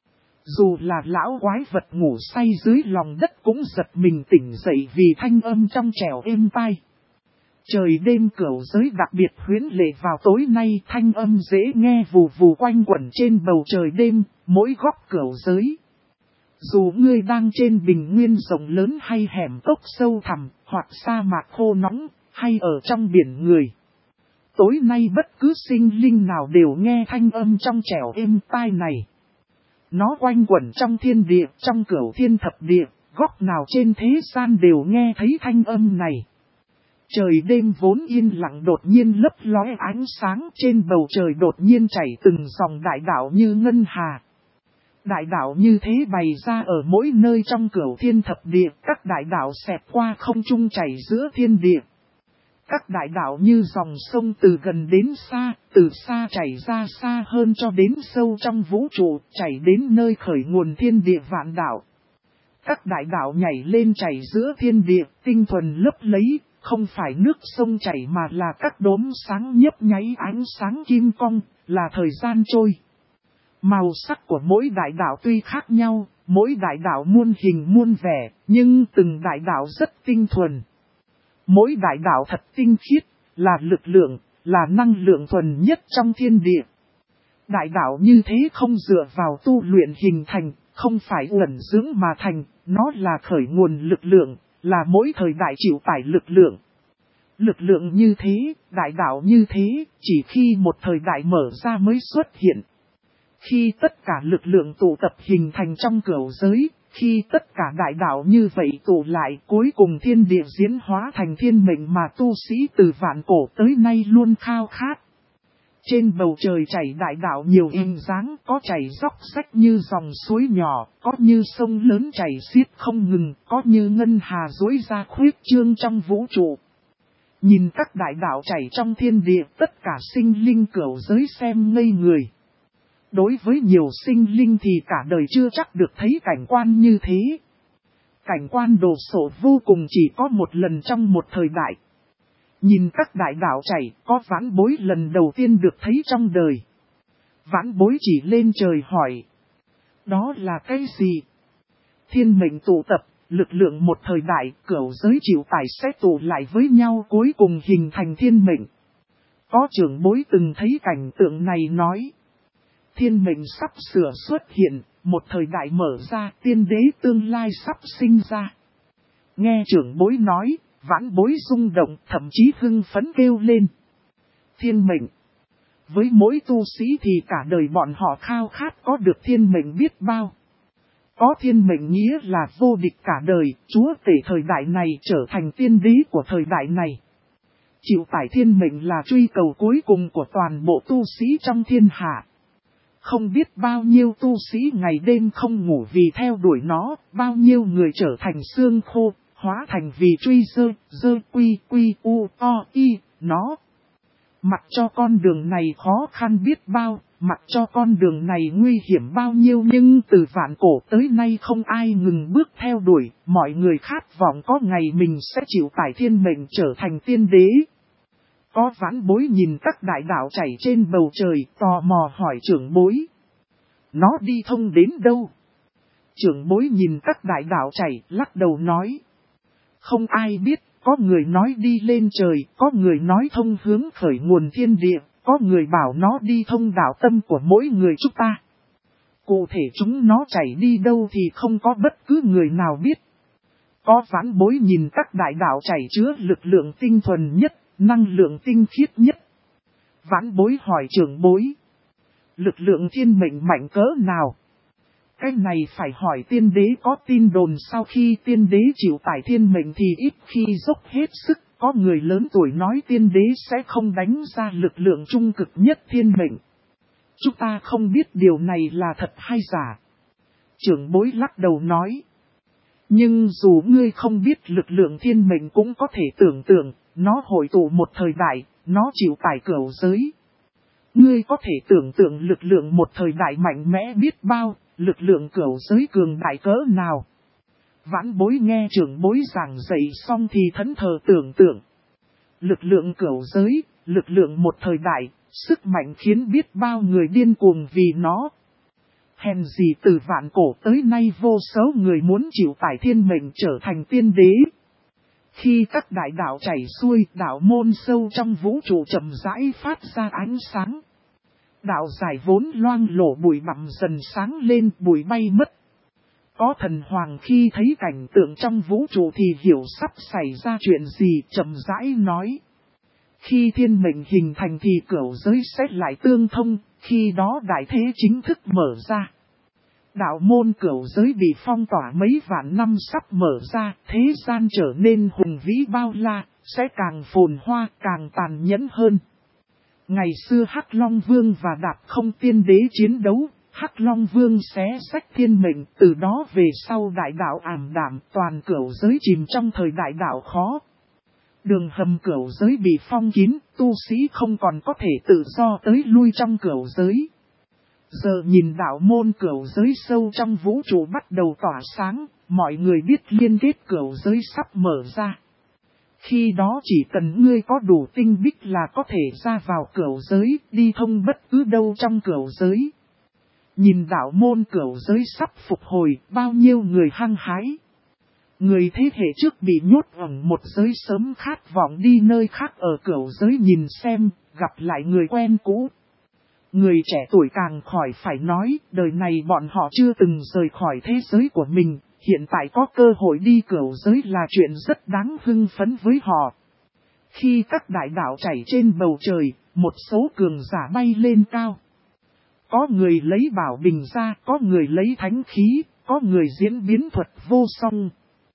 Dù là lão quái vật ngủ say dưới lòng đất cũng giật mình tỉnh dậy vì thanh âm trong trẻo êm tai. Trời đêm cửu giới đặc biệt huyễn lệ vào tối nay, thanh âm dễ nghe vù vù quanh quẩn trên bầu trời đêm, mỗi góc cửu giới. Dù ngươi đang trên bình nguyên rộng lớn hay hẻm cốc sâu thẳm, hoặc sa mạc khô nóng, hay ở trong biển người. Tối nay bất cứ sinh linh nào đều nghe thanh âm trong trẻo êm tai này. Nó quanh quẩn trong thiên địa, trong cửu thiên thập địa, góc nào trên thế gian đều nghe thấy thanh âm này. Trời đêm vốn yên lặng đột nhiên lấp lóe ánh sáng, trên bầu trời đột nhiên chảy từng dòng đại đạo như ngân hà. Đại đạo như thế bày ra ở mỗi nơi trong cửu thiên thập địa, các đại đạo xẹt qua không trung chảy giữa thiên địa. Các đại đạo như dòng sông từ gần đến xa, từ xa chảy ra xa hơn cho đến sâu trong vũ trụ, chảy đến nơi khởi nguồn thiên địa vạn đạo. Các đại đạo nhảy lên chảy giữa thiên địa, tinh thuần lấp lấy, không phải nước sông chảy mà là các đốm sáng nhấp nháy ánh sáng kim cong, là thời gian trôi. Màu sắc của mỗi đại đạo tuy khác nhau, mỗi đại đạo muôn hình muôn vẻ, nhưng từng đại đạo rất tinh thuần. Mỗi đại đạo thật tinh khiết, là lực lượng, là năng lượng thuần nhất trong thiên địa. Đại đạo như thế không dựa vào tu luyện hình thành, không phải ẩn dưỡng mà thành, nó là khởi nguồn lực lượng, là mỗi thời đại chịu tải lực lượng. Lực lượng như thế, đại đạo như thế, chỉ khi một thời đại mở ra mới xuất hiện. Khi tất cả lực lượng tụ tập hình thành trong cửu giới, khi tất cả đại đạo như vậy tụ lại, cuối cùng thiên địa diễn hóa thành thiên mệnh mà tu sĩ từ vạn cổ tới nay luôn khao khát. Trên bầu trời chảy đại đạo nhiều hình dáng, có chảy róc rách như dòng suối nhỏ, có như sông lớn chảy xiết không ngừng, có như ngân hà dối ra khuyết trương trong vũ trụ. Nhìn các đại đạo chảy trong thiên địa, tất cả sinh linh cửu giới xem ngây người. Đối với nhiều sinh linh thì cả đời chưa chắc được thấy cảnh quan như thế. Cảnh quan đồ sộ vô cùng chỉ có một lần trong một thời đại. Nhìn các đại đạo chảy, có vãn bối lần đầu tiên được thấy trong đời. Vãn bối chỉ lên trời hỏi. Đó là cái gì? Thiên mệnh tụ tập, lực lượng một thời đại, cửu giới chịu tải sẽ tụ lại với nhau cuối cùng hình thành thiên mệnh. Có trưởng bối từng thấy cảnh tượng này nói. Thiên mệnh sắp sửa xuất hiện, một thời đại mở ra, tiên đế tương lai sắp sinh ra. Nghe trưởng bối nói, vãn bối rung động, thậm chí hưng phấn kêu lên. Thiên mệnh. Với mỗi tu sĩ thì cả đời bọn họ khao khát có được thiên mệnh biết bao. Có thiên mệnh nghĩa là vô địch cả đời, chúa tể thời đại này trở thành tiên đế của thời đại này. Chịu tải thiên mệnh là truy cầu cuối cùng của toàn bộ tu sĩ trong thiên hạ. Không biết bao nhiêu tu sĩ ngày đêm không ngủ vì theo đuổi nó, bao nhiêu người trở thành xương khô, hóa thành vì truy dơ quy u o y, nó. Mặc cho con đường này khó khăn biết bao, mặc cho con đường này nguy hiểm bao nhiêu nhưng từ vạn cổ tới nay không ai ngừng bước theo đuổi, mọi người khát vọng có ngày mình sẽ chịu tải thiên mệnh trở thành tiên đế. Có vãn bối nhìn các đại đạo chảy trên bầu trời, tò mò hỏi trưởng bối. Nó đi thông đến đâu? Trưởng bối nhìn các đại đạo chảy, lắc đầu nói. Không ai biết, có người nói đi lên trời, có người nói thông hướng khởi nguồn thiên địa, có người bảo nó đi thông đạo tâm của mỗi người chúng ta. Cụ thể chúng nó chảy đi đâu thì không có bất cứ người nào biết. Có vãn bối nhìn các đại đạo chảy chứa lực lượng tinh thuần nhất, năng lượng tinh khiết nhất. Vãn bối hỏi trưởng bối. Lực lượng thiên mệnh mạnh cỡ nào? Cái này phải hỏi tiên đế có tin đồn sau khi tiên đế chịu tải thiên mệnh thì ít khi dốc hết sức. Có người lớn tuổi nói tiên đế sẽ không đánh ra lực lượng trung cực nhất thiên mệnh. Chúng ta không biết điều này là thật hay giả. Trưởng bối lắc đầu nói. Nhưng dù ngươi không biết lực lượng thiên mệnh cũng có thể tưởng tượng, nó hội tụ một thời đại, nó chịu tải cửu giới. Ngươi có thể tưởng tượng lực lượng một thời đại mạnh mẽ biết bao, lực lượng cửu giới cường đại cỡ nào. Vãn bối nghe trưởng bối giảng dạy xong thì thẫn thờ tưởng tượng. Lực lượng cửu giới, lực lượng một thời đại, sức mạnh khiến biết bao người điên cuồng vì nó. Hèn gì từ vạn cổ tới nay vô số người muốn chịu tải thiên mệnh trở thành tiên đế. Khi các đại đạo chảy xuôi, đạo môn sâu trong vũ trụ chậm rãi phát ra ánh sáng. Đạo giải vốn loang lổ bụi bặm dần sáng lên, bụi bay mất. Có thần hoàng khi thấy cảnh tượng trong vũ trụ thì hiểu sắp xảy ra chuyện gì, chậm rãi nói. Khi thiên mệnh hình thành thì cửu giới sẽ lại tương thông, khi đó đại thế chính thức mở ra. Đạo môn cửu giới bị phong tỏa mấy vạn năm sắp mở ra, thế gian trở nên hùng vĩ bao la, sẽ càng phồn hoa, càng tàn nhẫn hơn. Ngày xưa Hắc Long Vương và Đạp Không Tiên Đế chiến đấu, Hắc Long Vương xé xách thiên mệnh, từ đó về sau đại đạo ảm đạm, toàn cửu giới chìm trong thời đại đạo khó. Đường hầm cửu giới bị phong kín, tu sĩ không còn có thể tự do tới lui trong cửu giới. Giờ nhìn đạo môn cửu giới sâu trong vũ trụ bắt đầu tỏa sáng, mọi người biết liên kết cửu giới sắp mở ra. Khi đó chỉ cần ngươi có đủ tinh bích là có thể ra vào cửu giới, đi thông bất cứ đâu trong cửu giới. Nhìn đạo môn cửu giới sắp phục hồi, bao nhiêu người hăng hái. Người thế hệ trước bị nhốt ở một giới sớm khát vọng đi nơi khác ở cửu giới nhìn xem, gặp lại người quen cũ. Người trẻ tuổi càng khỏi phải nói, đời này bọn họ chưa từng rời khỏi thế giới của mình, hiện tại có cơ hội đi cửu giới là chuyện rất đáng hưng phấn với họ. Khi các đại đạo chảy trên bầu trời, một số cường giả bay lên cao. Có người lấy bảo bình ra, có người lấy thánh khí, có người diễn biến thuật vô song.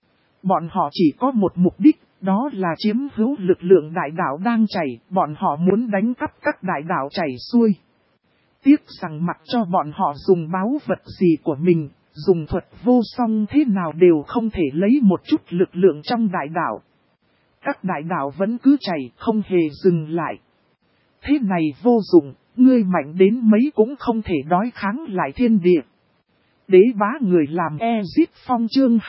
Bọn họ chỉ có một mục đích, đó là chiếm hữu lực lượng đại đạo đang chảy, bọn họ muốn đánh cắp các đại đạo chảy xuôi. Tiếc rằng mặc cho bọn họ dùng báu vật gì của mình, dùng thuật vô song thế nào đều không thể lấy một chút lực lượng trong đại đạo. Các đại đạo vẫn cứ chảy, không hề dừng lại. Thế này vô dụng, ngươi mạnh đến mấy cũng không thể đối kháng lại thiên địa. Đế bá người làm Ezit Phong chương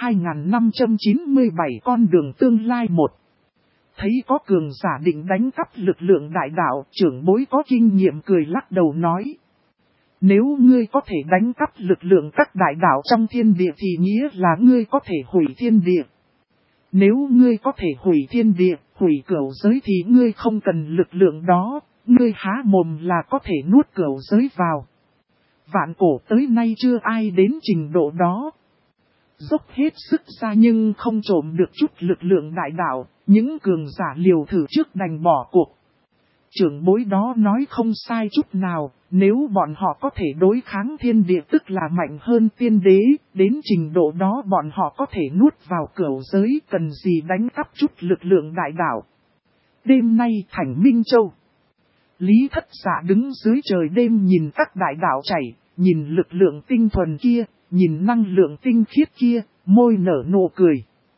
2597 con đường tương lai 1. Thấy có cường giả định đánh cắp lực lượng đại đạo, trưởng bối có kinh nghiệm cười lắc đầu nói. Nếu ngươi có thể đánh cắp lực lượng các đại đạo trong thiên địa thì nghĩa là ngươi có thể hủy thiên địa. Nếu ngươi có thể hủy thiên địa, hủy cửu giới thì ngươi không cần lực lượng đó, ngươi há mồm là có thể nuốt cửu giới vào. Vạn cổ tới nay chưa ai đến trình độ đó. Dốc hết sức ra nhưng không trộm được chút lực lượng đại đạo, những cường giả liều thử trước đành bỏ cuộc. Trưởng bối đó nói không sai chút nào, nếu bọn họ có thể đối kháng thiên địa tức là mạnh hơn tiên đế, đến trình độ đó bọn họ có thể nuốt vào cửu giới, cần gì đánh cắp chút lực lượng đại đạo. Đêm nay thành Minh Châu, Lý Thất Dạ đứng dưới trời đêm nhìn các đại đạo chảy, nhìn lực lượng tinh thuần kia, nhìn năng lượng tinh khiết kia, môi nở nụ cười.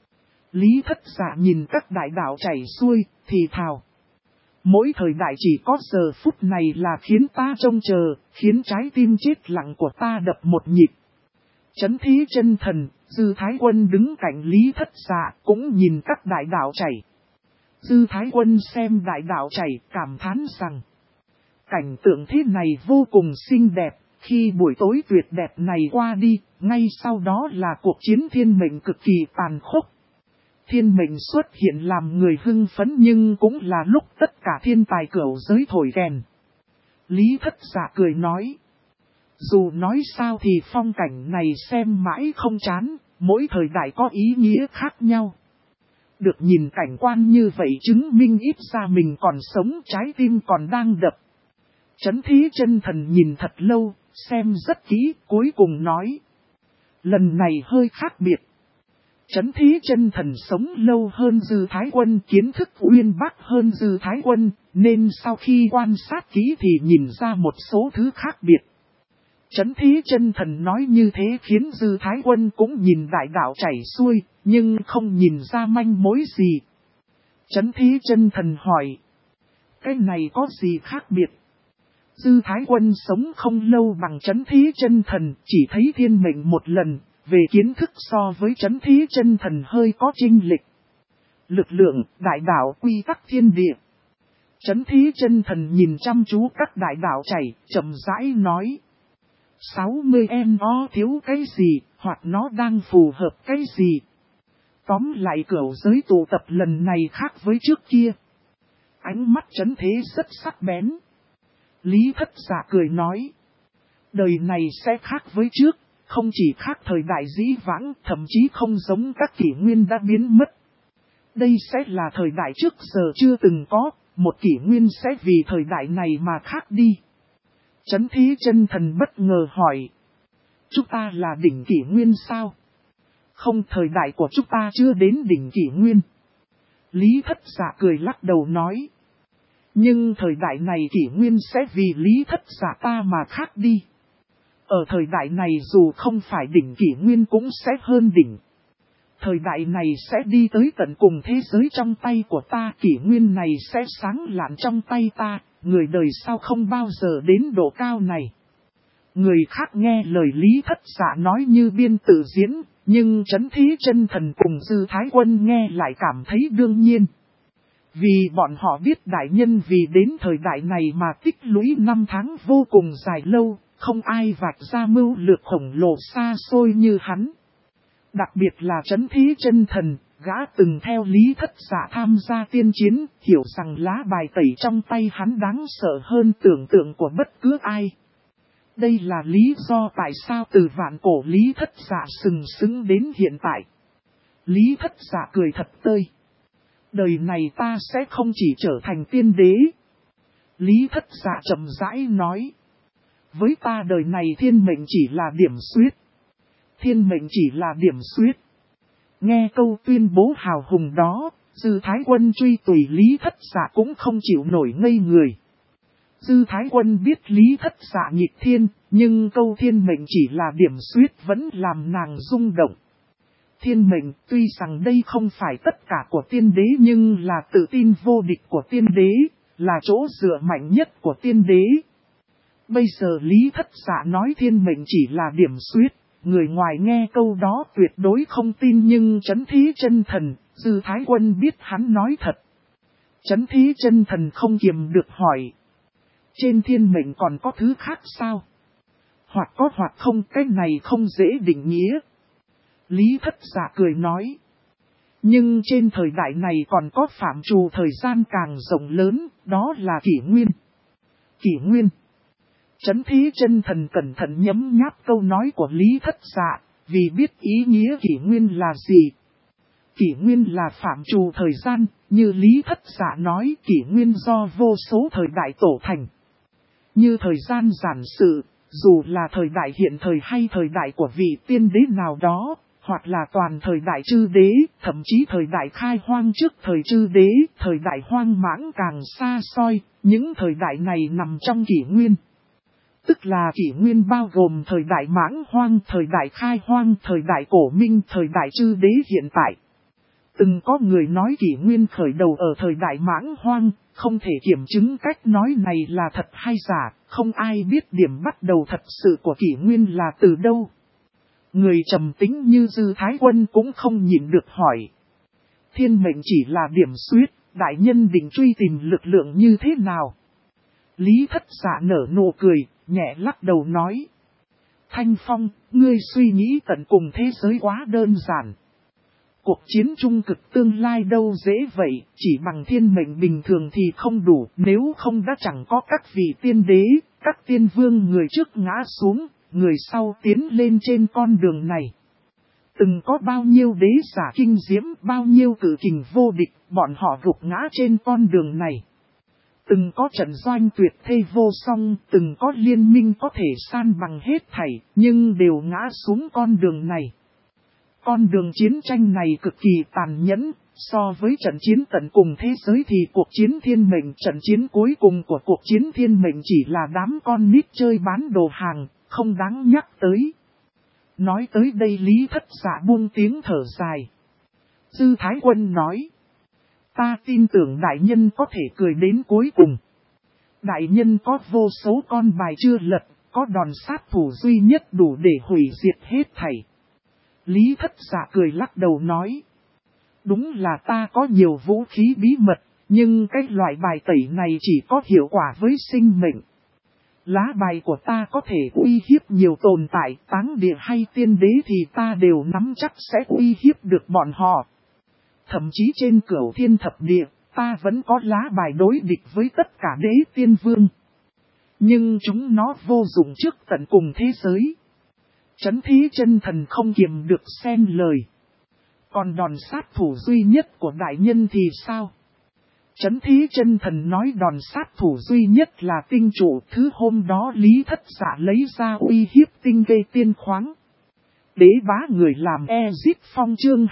Lý Thất Dạ nhìn các đại đạo chảy xuôi, thì thào. Mỗi thời đại chỉ có giờ phút này là khiến ta trông chờ, khiến trái tim chết lặng của ta đập một nhịp. Chấn Thí Chân Thần, Dư Thái Quân đứng cạnh Lý Thất Dạ cũng nhìn các đại đạo chảy. Dư Thái Quân xem đại đạo chảy cảm thán rằng, cảnh tượng thế này vô cùng xinh đẹp, khi buổi tối tuyệt đẹp này qua đi, ngay sau đó là cuộc chiến thiên mệnh cực kỳ tàn khốc. Thiên mệnh xuất hiện làm người hưng phấn nhưng cũng là lúc tất cả thiên tài cửu giới thổi kèn. Lý Thất Dạ cười nói. Dù nói sao thì phong cảnh này xem mãi không chán, mỗi thời đại có ý nghĩa khác nhau. Được nhìn cảnh quan như vậy chứng minh ít ra mình còn sống, trái tim còn đang đập. Chấn Thí Chân Thần nhìn thật lâu, xem rất kỹ, cuối cùng nói. Lần này hơi khác biệt. Chấn Thí Chân Thần sống lâu hơn Dư Thái Quân, kiến thức uyên bác hơn Dư Thái Quân, nên sau khi quan sát kỹ thì nhìn ra một số thứ khác biệt. Chấn Thí Chân Thần nói như thế khiến Dư Thái Quân cũng nhìn đại đạo chảy xuôi, nhưng không nhìn ra manh mối gì. Chấn Thí Chân Thần hỏi. Cái này có gì khác biệt? Dư Thái Quân sống không lâu bằng Chấn Thí Chân Thần, chỉ thấy thiên mệnh một lần, về kiến thức so với Chấn Thí Chân Thần hơi có chênh lệch. Lực lượng, đại đạo, quy tắc thiên địa. Chấn Thí Chân Thần nhìn chăm chú các đại đạo chảy, chậm rãi nói. 60 em nó thiếu cái gì, hoặc nó đang phù hợp cái gì. Tóm lại cửu giới tụ tập lần này khác với trước kia. Ánh mắt Chấn Thế rất sắc bén. Lý Thất Dạ cười nói. Đời này sẽ khác với trước, không chỉ khác thời đại dĩ vãng, thậm chí không giống các kỷ nguyên đã biến mất. Đây sẽ là thời đại trước giờ chưa từng có, một kỷ nguyên sẽ vì thời đại này mà khác đi. Chấn Thí Chân Thần bất ngờ hỏi. Chúng ta là đỉnh kỷ nguyên sao? Không, thời đại của chúng ta chưa đến đỉnh kỷ nguyên. Lý Thất Dạ cười lắc đầu nói. Nhưng thời đại này kỷ nguyên sẽ vì Lý Thất Dạ ta mà khác đi. Ở thời đại này dù không phải đỉnh kỷ nguyên cũng sẽ hơn đỉnh. Thời đại này sẽ đi tới tận cùng thế giới trong tay của ta, kỷ nguyên này sẽ sáng lạn trong tay ta, người đời sau không bao giờ đến độ cao này. Người khác nghe lời Lý Thất Dạ nói như biên tự diễn, nhưng Chấn Thí Chân Thần cùng Dư Thái Quân nghe lại cảm thấy đương nhiên. Vì bọn họ biết đại nhân vì đến thời đại này mà tích lũy năm tháng vô cùng dài lâu, không ai vạch ra mưu lược khổng lồ xa xôi như hắn. Đặc biệt là Chấn Thí Chân Thần, gã từng theo Lý Thất Dạ tham gia tiên chiến, hiểu rằng lá bài tẩy trong tay hắn đáng sợ hơn tưởng tượng của bất cứ ai. Đây là lý do tại sao từ vạn cổ Lý Thất Dạ sừng sững đến hiện tại. Lý Thất Dạ cười thật tươi. Đời này ta sẽ không chỉ trở thành tiên đế. Lý Thất Dạ chậm rãi nói. Với ta đời này thiên mệnh chỉ là điểm xuyết. Thiên mệnh chỉ là điểm xuyết. Nghe câu tuyên bố hào hùng đó, Dư Thái Quân truy tùy Lý Thất Dạ cũng không chịu nổi ngây người. Dư Thái Quân biết Lý Thất Dạ nghịch thiên, nhưng câu thiên mệnh chỉ là điểm xuyết vẫn làm nàng rung động. Thiên mệnh tuy rằng đây không phải tất cả của tiên đế nhưng là tự tin vô địch của tiên đế, là chỗ dựa mạnh nhất của tiên đế. Bây giờ Lý Thất Dạ nói thiên mệnh chỉ là điểm xuyết, người ngoài nghe câu đó tuyệt đối không tin nhưng Chấn Thí Chân Thần, Dư Thái Quân biết hắn nói thật. Chấn Thí Chân Thần không kiềm được hỏi. Trên thiên mệnh còn có thứ khác sao? Hoặc có hoặc không, cái này không dễ định nghĩa. Lý Thất Dạ cười nói. Nhưng trên thời đại này còn có phạm trù thời gian càng rộng lớn, đó là kỷ nguyên. Kỷ nguyên. Chấn Thế Chân Thần cẩn thận nhấm nháp câu nói của Lý Thất Dạ, vì biết ý nghĩa kỷ nguyên là gì. Kỷ nguyên là phạm trù thời gian, như Lý Thất Dạ nói, kỷ nguyên do vô số thời đại tổ thành. Như thời gian giản sự, dù là thời đại hiện thời hay thời đại của vị tiên đế nào đó, hoặc là toàn thời đại chư đế, thậm chí thời đại khai hoang trước thời chư đế, thời đại hoang mãng càng xa xôi, những thời đại này nằm trong kỷ nguyên. Tức là kỷ nguyên bao gồm thời đại mãng hoang, thời đại khai hoang, thời đại cổ minh, thời đại chư đế hiện tại. Từng có người nói kỷ nguyên khởi đầu ở thời đại mãng hoang, không thể kiểm chứng cách nói này là thật hay giả, không ai biết điểm bắt đầu thật sự của kỷ nguyên là từ đâu. Người trầm tính như Dư Thái Quân cũng không nhịn được hỏi. Thiên mệnh chỉ là điểm xuyết, đại nhân định truy tìm lực lượng như thế nào? Lý Thất Dạ nở nụ cười, nhẹ lắc đầu nói. Thanh Phong, ngươi suy nghĩ tận cùng thế giới quá đơn giản. Cuộc chiến trung cực tương lai đâu dễ vậy, chỉ bằng thiên mệnh bình thường thì không đủ, nếu không đã chẳng có các vị tiên đế, các tiên vương người trước ngã xuống, người sau tiến lên trên con đường này. Từng có bao nhiêu đế giả kinh diễm, bao nhiêu cử kình vô địch, bọn họ gục ngã trên con đường này. Từng có trận doanh tuyệt thê vô song, từng có liên minh có thể san bằng hết thảy, nhưng đều ngã xuống con đường này. Con đường chiến tranh này cực kỳ tàn nhẫn, so với trận chiến tận cùng thế giới thì cuộc chiến thiên mệnh, trận chiến cuối cùng của cuộc chiến thiên mệnh chỉ là đám con nít chơi bán đồ hàng, không đáng nhắc tới. Nói tới đây Lý Thất Dạ buông tiếng thở dài. Dư Thái Quân nói. Ta tin tưởng đại nhân có thể cười đến cuối cùng. Đại nhân có vô số con bài chưa lật, có đòn sát thủ duy nhất đủ để hủy diệt hết thảy. Lý Thất Dạ cười lắc đầu nói. Đúng là ta có nhiều vũ khí bí mật, nhưng cái loại bài tẩy này chỉ có hiệu quả với sinh mệnh. Lá bài của ta có thể uy hiếp nhiều tồn tại, táng địa hay tiên đế thì ta đều nắm chắc sẽ uy hiếp được bọn họ. Thậm chí trên cửu thiên thập địa, ta vẫn có lá bài đối địch với tất cả đế tiên vương. Nhưng chúng nó vô dụng trước tận cùng thế giới. Chấn Thế Chân Thần không kiềm được xen lời. Còn đòn sát thủ duy nhất của đại nhân thì sao? Chấn Thế Chân Thần nói đòn sát thủ duy nhất là tinh trụ, thứ hôm đó Lý Thất Dạ lấy ra uy hiếp tinh gây tiên khoáng. Đế bá người làm Ezit Phong chương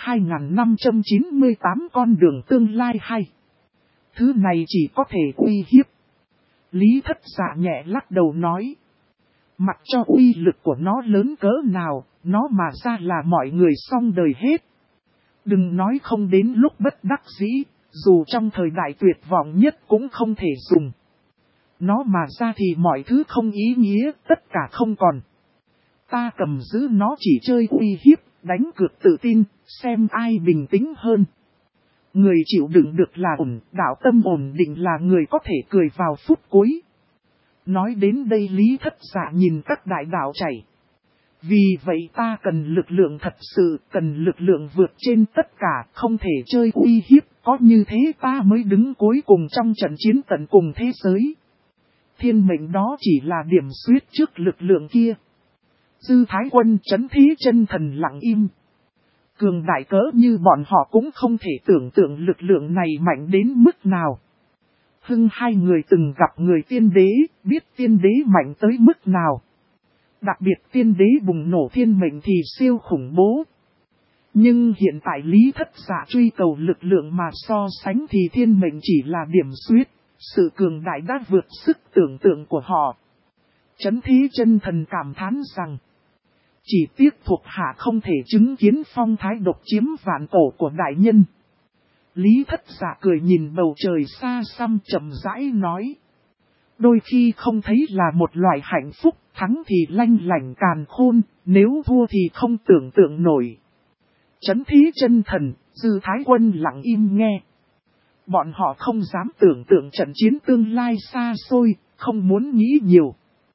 2598 con đường tương lai hay. Thứ này chỉ có thể uy hiếp. Lý Thất Dạ nhẹ lắc đầu nói. Mặc cho uy lực của nó lớn cỡ nào, nó mà ra là mọi người xong đời hết. Đừng nói không đến lúc bất đắc dĩ, dù trong thời đại tuyệt vọng nhất cũng không thể dùng. Nó mà ra thì mọi thứ không ý nghĩa, tất cả không còn. Ta cầm giữ nó chỉ chơi uy hiếp, đánh cược tự tin, xem ai bình tĩnh hơn. Người chịu đựng được là ổn, đạo tâm ổn định là người có thể cười vào phút cuối. Nói đến đây Lý Thất Dạ nhìn các đại đạo chảy. Vì vậy ta cần lực lượng thật sự, cần lực lượng vượt trên tất cả, không thể chơi uy hiếp, có như thế ta mới đứng cuối cùng trong trận chiến tận cùng thế giới. Thiên mệnh đó chỉ là điểm xuyết trước lực lượng kia. Dư Thái Quân Chấn Thế Chân Thần lặng im. Cường đại cỡ như bọn họ cũng không thể tưởng tượng lực lượng này mạnh đến mức nào. Hưng hai người từng gặp người tiên đế, biết tiên đế mạnh tới mức nào. Đặc biệt tiên đế bùng nổ thiên mệnh thì siêu khủng bố. Nhưng hiện tại Lý Thất Dạ truy cầu lực lượng mà so sánh thì thiên mệnh chỉ là điểm xuyết, sự cường đại đã vượt sức tưởng tượng của họ. Chấn Thế Chân Thần cảm thán rằng, chỉ tiếc thuộc hạ không thể chứng kiến phong thái độc chiếm vạn cổ của đại nhân. Lý Thất Dạ cười nhìn bầu trời xa xăm chậm rãi nói. Đôi khi không thấy là một loại hạnh phúc, thắng thì lanh lảnh càn khôn, nếu thua thì không tưởng tượng nổi. Chấn Thế Chân Thần, Dư Thái Quân lặng im nghe. Bọn họ không dám tưởng tượng trận chiến tương lai xa xôi, không muốn nghĩ nhiều.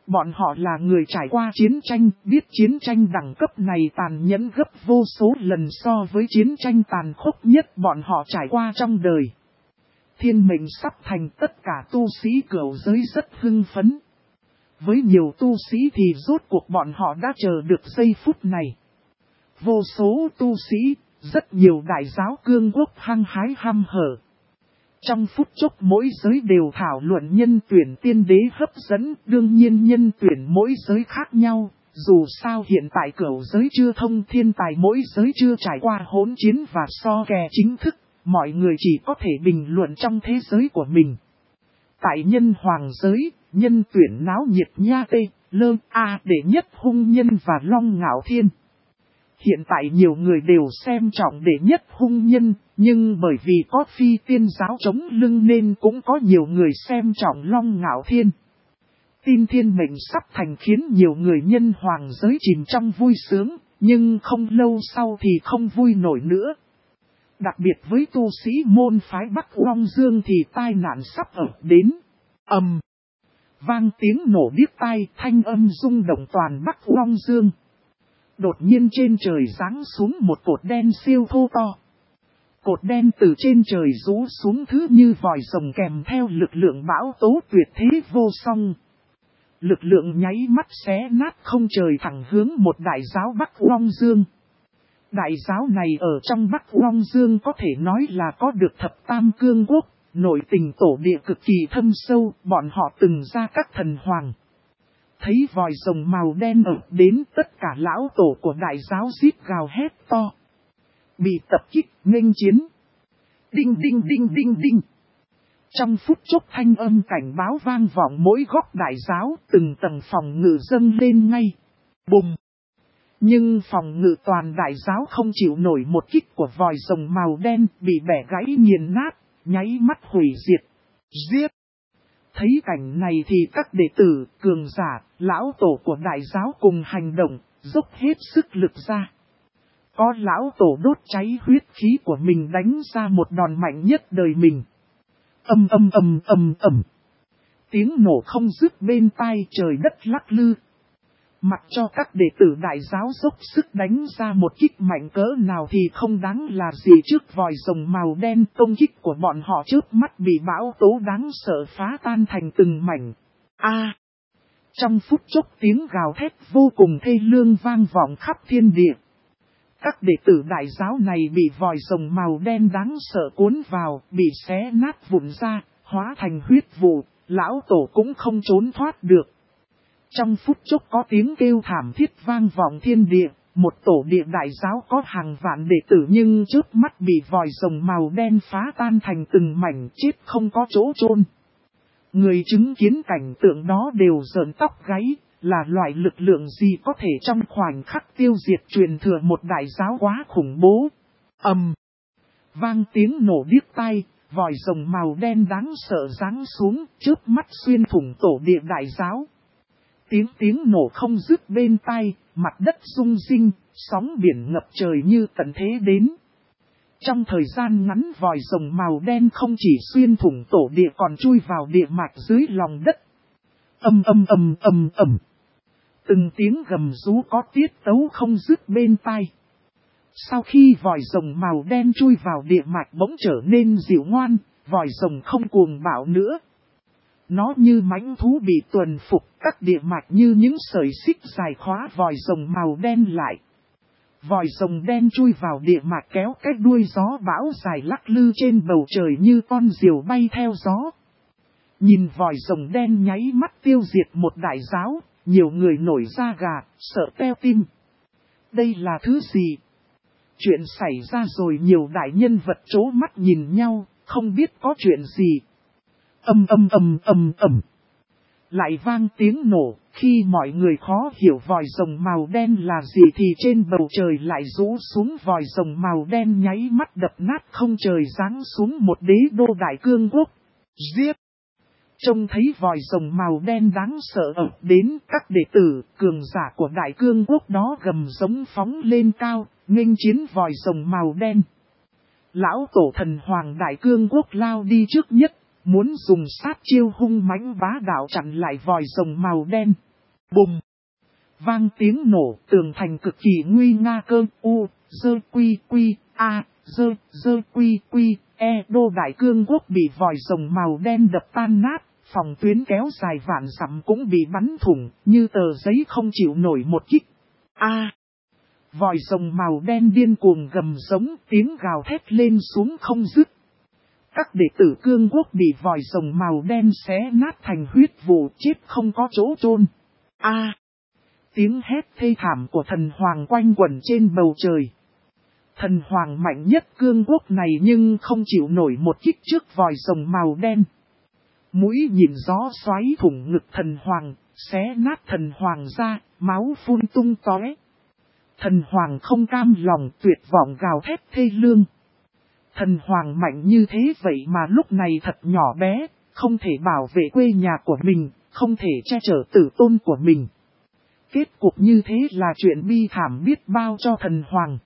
Bọn họ là người trải qua chiến tranh, biết chiến tranh đẳng cấp này tàn nhẫn gấp vô số lần so với chiến tranh tàn khốc nhất bọn họ trải qua trong đời. Thiên mệnh sắp thành, tất cả tu sĩ cửu giới rất hưng phấn. Với nhiều tu sĩ thì rốt cuộc bọn họ đã chờ được giây phút này. Vô số tu sĩ, rất nhiều đại giáo cương quốc hăng hái hăm hở. Trong phút chốc mỗi giới đều thảo luận nhân tuyển tiên đế hấp dẫn, đương nhiên nhân tuyển mỗi giới khác nhau. Dù sao hiện tại cửu giới chưa thông, thiên tài mỗi giới chưa trải qua hỗn chiến và so kè chính thức, mọi người chỉ có thể bình luận trong thế giới của mình. Tại nhân hoàng giới, nhân tuyển náo nhiệt nha tê, lơ, a để nhất hung nhân và long ngạo thiên. Hiện tại nhiều người đều xem trọng đệ nhất hung nhân, nhưng bởi vì có phi tiên giáo chống lưng nên cũng có nhiều người xem trọng long ngạo thiên. Tin thiên mệnh sắp thành khiến nhiều người nhân hoàng giới chìm trong vui sướng, nhưng không lâu sau thì không vui nổi nữa. Đặc biệt với tu sĩ môn phái Bắc Long Dương thì tai nạn sắp ập đến. Vang tiếng nổ điếc tai, thanh âm rung động toàn Bắc Long Dương. Đột nhiên trên trời giáng xuống một cột đen siêu thô to. Cột đen từ trên trời rũ xuống thứ như vòi rồng kèm theo lực lượng bão tố tuyệt thế vô song. Lực lượng nháy mắt xé nát không trời thẳng hướng một đại giáo Bắc Long Dương. Đại giáo này ở trong Bắc Long Dương có thể nói là có được thập tam cương quốc, nội tình tổ địa cực kỳ thâm sâu, bọn họ từng ra các thần hoàng. Thấy vòi rồng màu đen ập đến, tất cả lão tổ của đại giáo rít gào hét to. Bị tập kích, nghênh chiến. Đinh đinh đinh đinh đinh. Trong phút chốc thanh âm cảnh báo vang vọng mỗi góc đại giáo, từng tầng phòng ngự dâng lên ngay. Bùng! Nhưng phòng ngự toàn đại giáo không chịu nổi một kích của vòi rồng màu đen, bị bẻ gãy nghiền nát, nháy mắt hủy diệt. Giết! Thấy cảnh này thì các đệ tử, cường giả, lão tổ của đại giáo cùng hành động, dốc hết sức lực ra. Có lão tổ đốt cháy huyết khí của mình đánh ra một đòn mạnh nhất đời mình. Ầm. Tiếng nổ không dứt bên tai, trời đất lắc lư. Mặc cho các đệ tử đại giáo dốc sức đánh ra một kích mạnh cỡ nào thì không đáng là gì trước vòi rồng màu đen, công kích của bọn họ trước mắt bị bão tố đáng sợ phá tan thành từng mảnh. Trong phút chốc tiếng gào thét vô cùng thê lương vang vọng khắp thiên địa. Các đệ tử đại giáo này bị vòi rồng màu đen đáng sợ cuốn vào, bị xé nát vụn ra, hóa thành huyết vụ, lão tổ cũng không trốn thoát được. Trong phút chốc có tiếng kêu thảm thiết vang vọng thiên địa, một tổ địa đại giáo có hàng vạn đệ tử nhưng trước mắt bị vòi rồng màu đen phá tan thành từng mảnh, chết không có chỗ chôn. Người chứng kiến cảnh tượng đó đều rợn tóc gáy, là loại lực lượng gì có thể trong khoảnh khắc tiêu diệt truyền thừa một đại giáo quá khủng bố. Vang tiếng nổ điếc tai, vòi rồng màu đen đáng sợ giáng xuống, trước mắt xuyên thủng tổ địa đại giáo. Tiếng nổ không dứt bên tai, mặt đất rung rinh, sóng biển ngập trời như tận thế đến. Trong thời gian ngắn vòi rồng màu đen không chỉ xuyên thủng tổ địa còn chui vào địa mạch dưới lòng đất. Ầm. Từng tiếng gầm rú có tiết tấu không dứt bên tai. Sau khi vòi rồng màu đen chui vào địa mạch bỗng trở nên dịu ngoan, vòi rồng không cuồng bạo nữa. Nó như mãnh thú bị tuần phục, các địa mạch như những sợi xích dài khóa vòi rồng màu đen lại. Vòi rồng đen chui vào địa mạch kéo cái đuôi gió bão dài lắc lư trên bầu trời như con diều bay theo gió. Nhìn vòi rồng đen nháy mắt tiêu diệt một đại giáo, nhiều người nổi da gà, sợ teo tim. Đây là thứ gì? Chuyện xảy ra rồi, nhiều đại nhân vật trố mắt nhìn nhau, không biết có chuyện gì. Ầm. Lại vang tiếng nổ, khi mọi người khó hiểu vòi rồng màu đen là gì thì trên bầu trời lại rũ xuống vòi rồng màu đen nháy mắt đập nát không trời giáng xuống một đế đô đại cương quốc. Giết! Trông thấy vòi rồng màu đen đáng sợ ập đến, các đệ tử, cường giả của đại cương quốc đó gầm giống phóng lên cao, nghênh chiến vòi rồng màu đen. Lão tổ thần hoàng đại cương quốc lao đi trước nhất, muốn dùng sát chiêu hung mãnh bá đạo chặn lại vòi rồng màu đen. Bùng! Vang tiếng nổ, tường thành cực kỳ nguy nga cơ u, dơ quy quy, a, dơ quy quy, e. Đô Đại Cương Quốc bị vòi rồng màu đen đập tan nát, phòng tuyến kéo dài vạn dặm cũng bị bắn thủng, như tờ giấy không chịu nổi một kích. A! Vòi rồng màu đen điên cuồng gầm giống, tiếng gào thét lên xuống không dứt. Các đệ tử Cương Quốc bị vòi rồng màu đen xé nát thành huyết vụ, chết không có chỗ chôn. A! Tiếng hét thê thảm của thần hoàng quanh quẩn trên bầu trời. Thần hoàng mạnh nhất Cương Quốc này nhưng không chịu nổi một kích trước vòi rồng màu đen. Mũi nhìn gió xoáy thủng ngực thần hoàng, xé nát thần hoàng ra, máu phun tung tóe. Thần hoàng không cam lòng, tuyệt vọng gào thét thê lương. Thần hoàng mạnh như thế vậy mà lúc này thật nhỏ bé, không thể bảo vệ quê nhà của mình, không thể che chở tử tôn của mình. Kết cục như thế là chuyện bi thảm biết bao cho thần hoàng.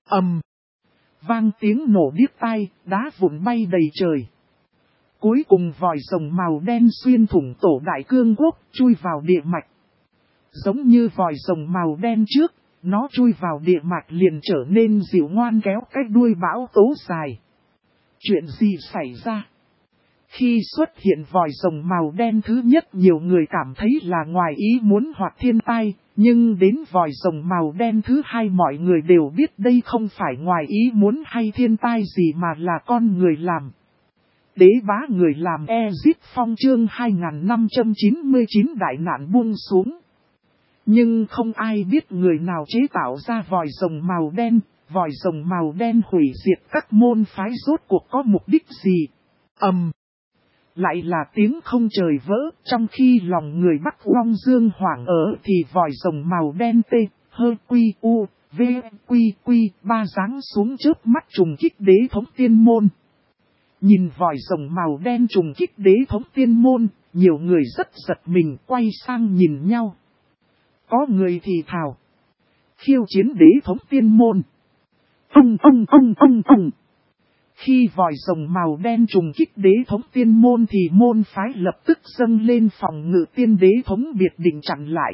Vang tiếng nổ điếc tai, đá vụn bay đầy trời. Cuối cùng vòi rồng màu đen xuyên thủng tổ Đại Cương Quốc, chui vào địa mạch. Giống như vòi rồng màu đen trước, nó chui vào địa mạch liền trở nên dịu ngoan kéo cái đuôi bão tố dài. Chuyện gì xảy ra? Khi xuất hiện vòi rồng màu đen thứ nhất, nhiều người cảm thấy là ngoài ý muốn hoặc thiên tai, nhưng đến vòi rồng màu đen thứ hai mọi người đều biết đây không phải ngoài ý muốn hay thiên tai gì mà là con người làm. Đế bá người làm Ezip Phong chương 2599 đại nạn buông xuống. Nhưng không ai biết người nào chế tạo ra vòi rồng màu đen, vòi rồng màu đen hủy diệt các môn phái rốt cuộc có mục đích gì. Lại là tiếng không trời vỡ, trong khi lòng người Bắc Long Dương hoảng ở thì vòi rồng màu đen tê, hơ quy u, v quy quy, ba giáng xuống chớp mắt trùng kích đế thống tiên môn. Nhìn vòi rồng màu đen trùng kích đế thống tiên môn, nhiều người rất giật mình quay sang nhìn nhau. Có người thì thào: khiêu chiến đế thống tiên môn. Khi vòi rồng màu đen trùng kích đế thống tiên môn thì môn phái lập tức dâng lên phòng ngự tiên đế thống biệt định chặn lại.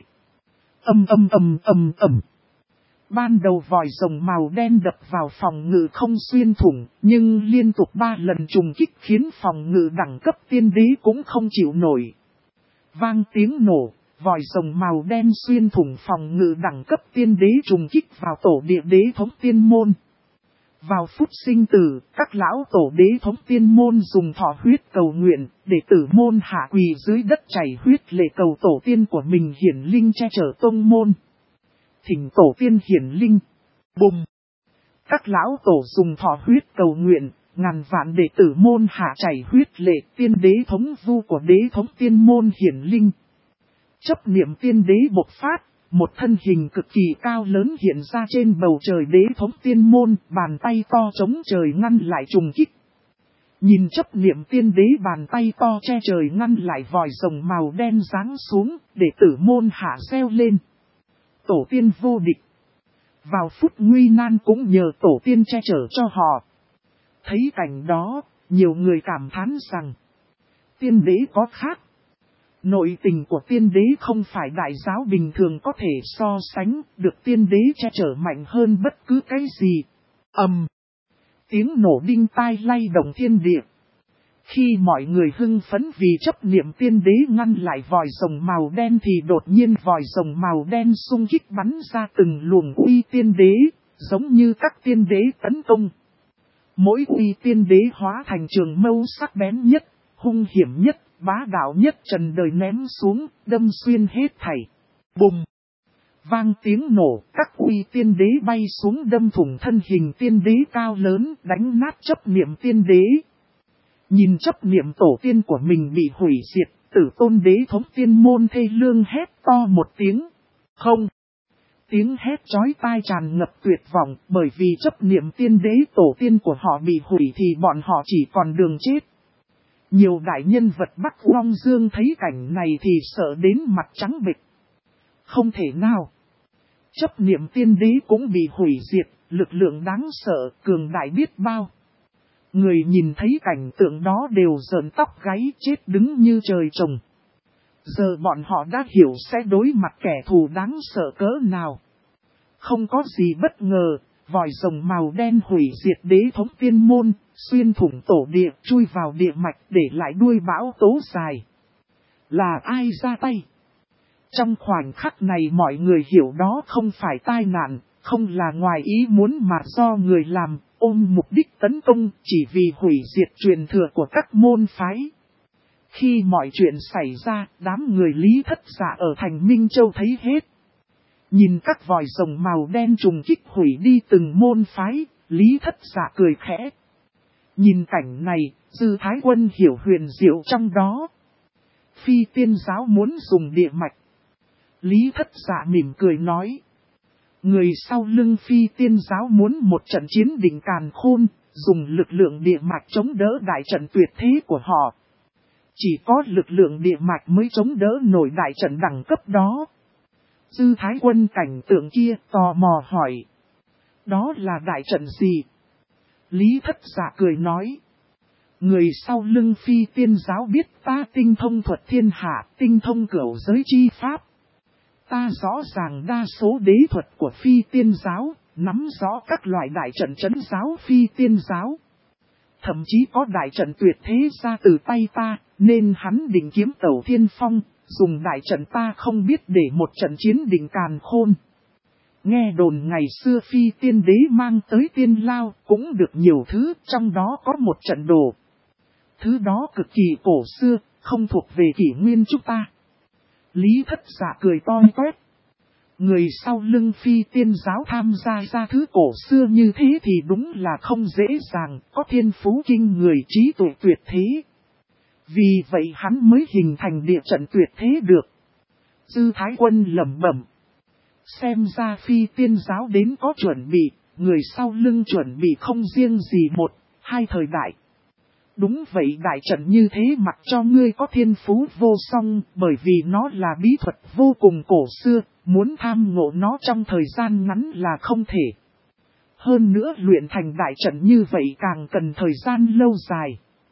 Ban đầu vòi rồng màu đen đập vào phòng ngự không xuyên thủng, nhưng liên tục 3 lần trùng kích khiến phòng ngự đẳng cấp tiên đế cũng không chịu nổi. Vang tiếng nổ, vòi rồng màu đen xuyên thủng phòng ngự đẳng cấp tiên đế trùng kích vào tổ địa đế thống tiên môn. Vào phút sinh tử, các lão tổ đế thống tiên môn dùng thọ huyết cầu nguyện, để tử môn hạ quỳ dưới đất chảy huyết lệ cầu tổ tiên của mình hiển linh che chở tông môn. Thỉnh tổ tiên hiển linh. Bùng! Các lão tổ dùng thọ huyết cầu nguyện, ngàn vạn đệ tử môn hạ chảy huyết lệ, tiên đế thống vu của đế thống tiên môn hiển linh. Chấp niệm tiên đế bộc phát, một thân hình cực kỳ cao lớn hiện ra trên bầu trời đế thống tiên môn, bàn tay to chống trời ngăn lại trùng kích. Nhìn chấp niệm tiên đế bàn tay to che trời ngăn lại vòi rồng màu đen giáng xuống, đệ tử môn hạ reo lên: tổ tiên vô địch. Vào phút nguy nan cũng nhờ tổ tiên che chở cho họ. Thấy cảnh đó, nhiều người cảm thán rằng tiên đế có khác. Nội tình của tiên đế không phải đại giáo bình thường có thể so sánh, được tiên đế che chở mạnh hơn bất cứ cái gì. Tiếng nổ đinh tai lay động thiên địa. Khi mọi người hưng phấn vì chấp niệm tiên đế ngăn lại vòi rồng màu đen thì đột nhiên vòi rồng màu đen xung kích bắn ra từng luồng uy tiên đế, giống như các tiên đế tấn công. Mỗi uy tiên đế hóa thành trường mâu sắc bén nhất, hung hiểm nhất, bá đạo nhất trần đời ném xuống, đâm xuyên hết thảy. Bùng! Vang tiếng nổ, các uy tiên đế bay xuống đâm thủng thân hình tiên đế cao lớn, đánh nát chấp niệm tiên đế. Nhìn chấp niệm tổ tiên của mình bị hủy diệt, tử tôn đế thống tiên môn thê lương hét to một tiếng. Không! Tiếng hét chói tai tràn ngập tuyệt vọng, bởi vì chấp niệm tiên đế tổ tiên của họ bị hủy thì bọn họ chỉ còn đường chết. Nhiều đại nhân vật Bắc Long Dương thấy cảnh này thì sợ đến mặt trắng bệch. Không thể nào! Chấp niệm tiên đế cũng bị hủy diệt, lực lượng đáng sợ, cường đại biết bao. Người nhìn thấy cảnh tượng đó đều rợn tóc gáy chết đứng như trời trồng. Giờ bọn họ đã hiểu sẽ đối mặt kẻ thù đáng sợ cỡ nào. Không có gì bất ngờ, vòi rồng màu đen hủy diệt đế thống tiên môn, xuyên thủng tổ địa, chui vào địa mạch để lại đuôi bão tố dài. Là ai ra tay? Trong khoảnh khắc này mọi người hiểu đó không phải tai nạn, không là ngoài ý muốn mà do người làm, ôm mục đích tấn công chỉ vì hủy diệt truyền thừa của các môn phái. Khi mọi chuyện xảy ra, đám người Lý Thất Dạ ở thành Minh Châu thấy hết. Nhìn các vòi rồng màu đen trùng kích hủy đi từng môn phái, Lý Thất Dạ cười khẽ. Nhìn cảnh này, Dư Thái Quân hiểu huyền diệu trong đó. Phi Tiên giáo muốn dùng địa mạch. Lý Thất Dạ mỉm cười nói. Người sau lưng Phi Tiên giáo muốn một trận chiến đỉnh càn khôn, dùng lực lượng địa mạch chống đỡ đại trận tuyệt thế của họ. Chỉ có lực lượng địa mạch mới chống đỡ nổi đại trận đẳng cấp đó. Dư Thái Quân cảnh tượng kia tò mò hỏi. Đó là đại trận gì? Lý Thất Dạ cười nói. Người sau lưng Phi Tiên giáo biết ta tinh thông thuật thiên hạ, tinh thông cửu giới chi pháp. Ta rõ ràng đa số đế thuật của Phi Tiên giáo, nắm rõ các loại đại trận trấn giáo Phi Tiên giáo. Thậm chí có đại trận tuyệt thế ra từ tay ta, nên hắn định kiếm tẩu thiên phong, dùng đại trận ta không biết để một trận chiến đỉnh càn khôn. Nghe đồn ngày xưa Phi Tiên đế mang tới Tiên Lao cũng được nhiều thứ, trong đó có một trận đồ. Thứ đó cực kỳ cổ xưa, không thuộc về kỷ nguyên chúng ta. Lý Thất Dạ cười to toét. Người sau lưng Phi Tiên giáo tham gia ra thứ cổ xưa như thế thì đúng là không dễ dàng, có thiên phú kinh người trí tuệ tuyệt thế. Vì vậy hắn mới hình thành địa trận tuyệt thế được. Dư Thái Quân lẩm bẩm. Xem ra Phi Tiên giáo đến có chuẩn bị, người sau lưng chuẩn bị không riêng gì một, hai thời đại. Đúng vậy, đại trận như thế mặc cho ngươi có thiên phú vô song, bởi vì nó là bí thuật vô cùng cổ xưa, muốn tham ngộ nó trong thời gian ngắn là không thể. Hơn nữa luyện thành đại trận như vậy càng cần thời gian lâu dài.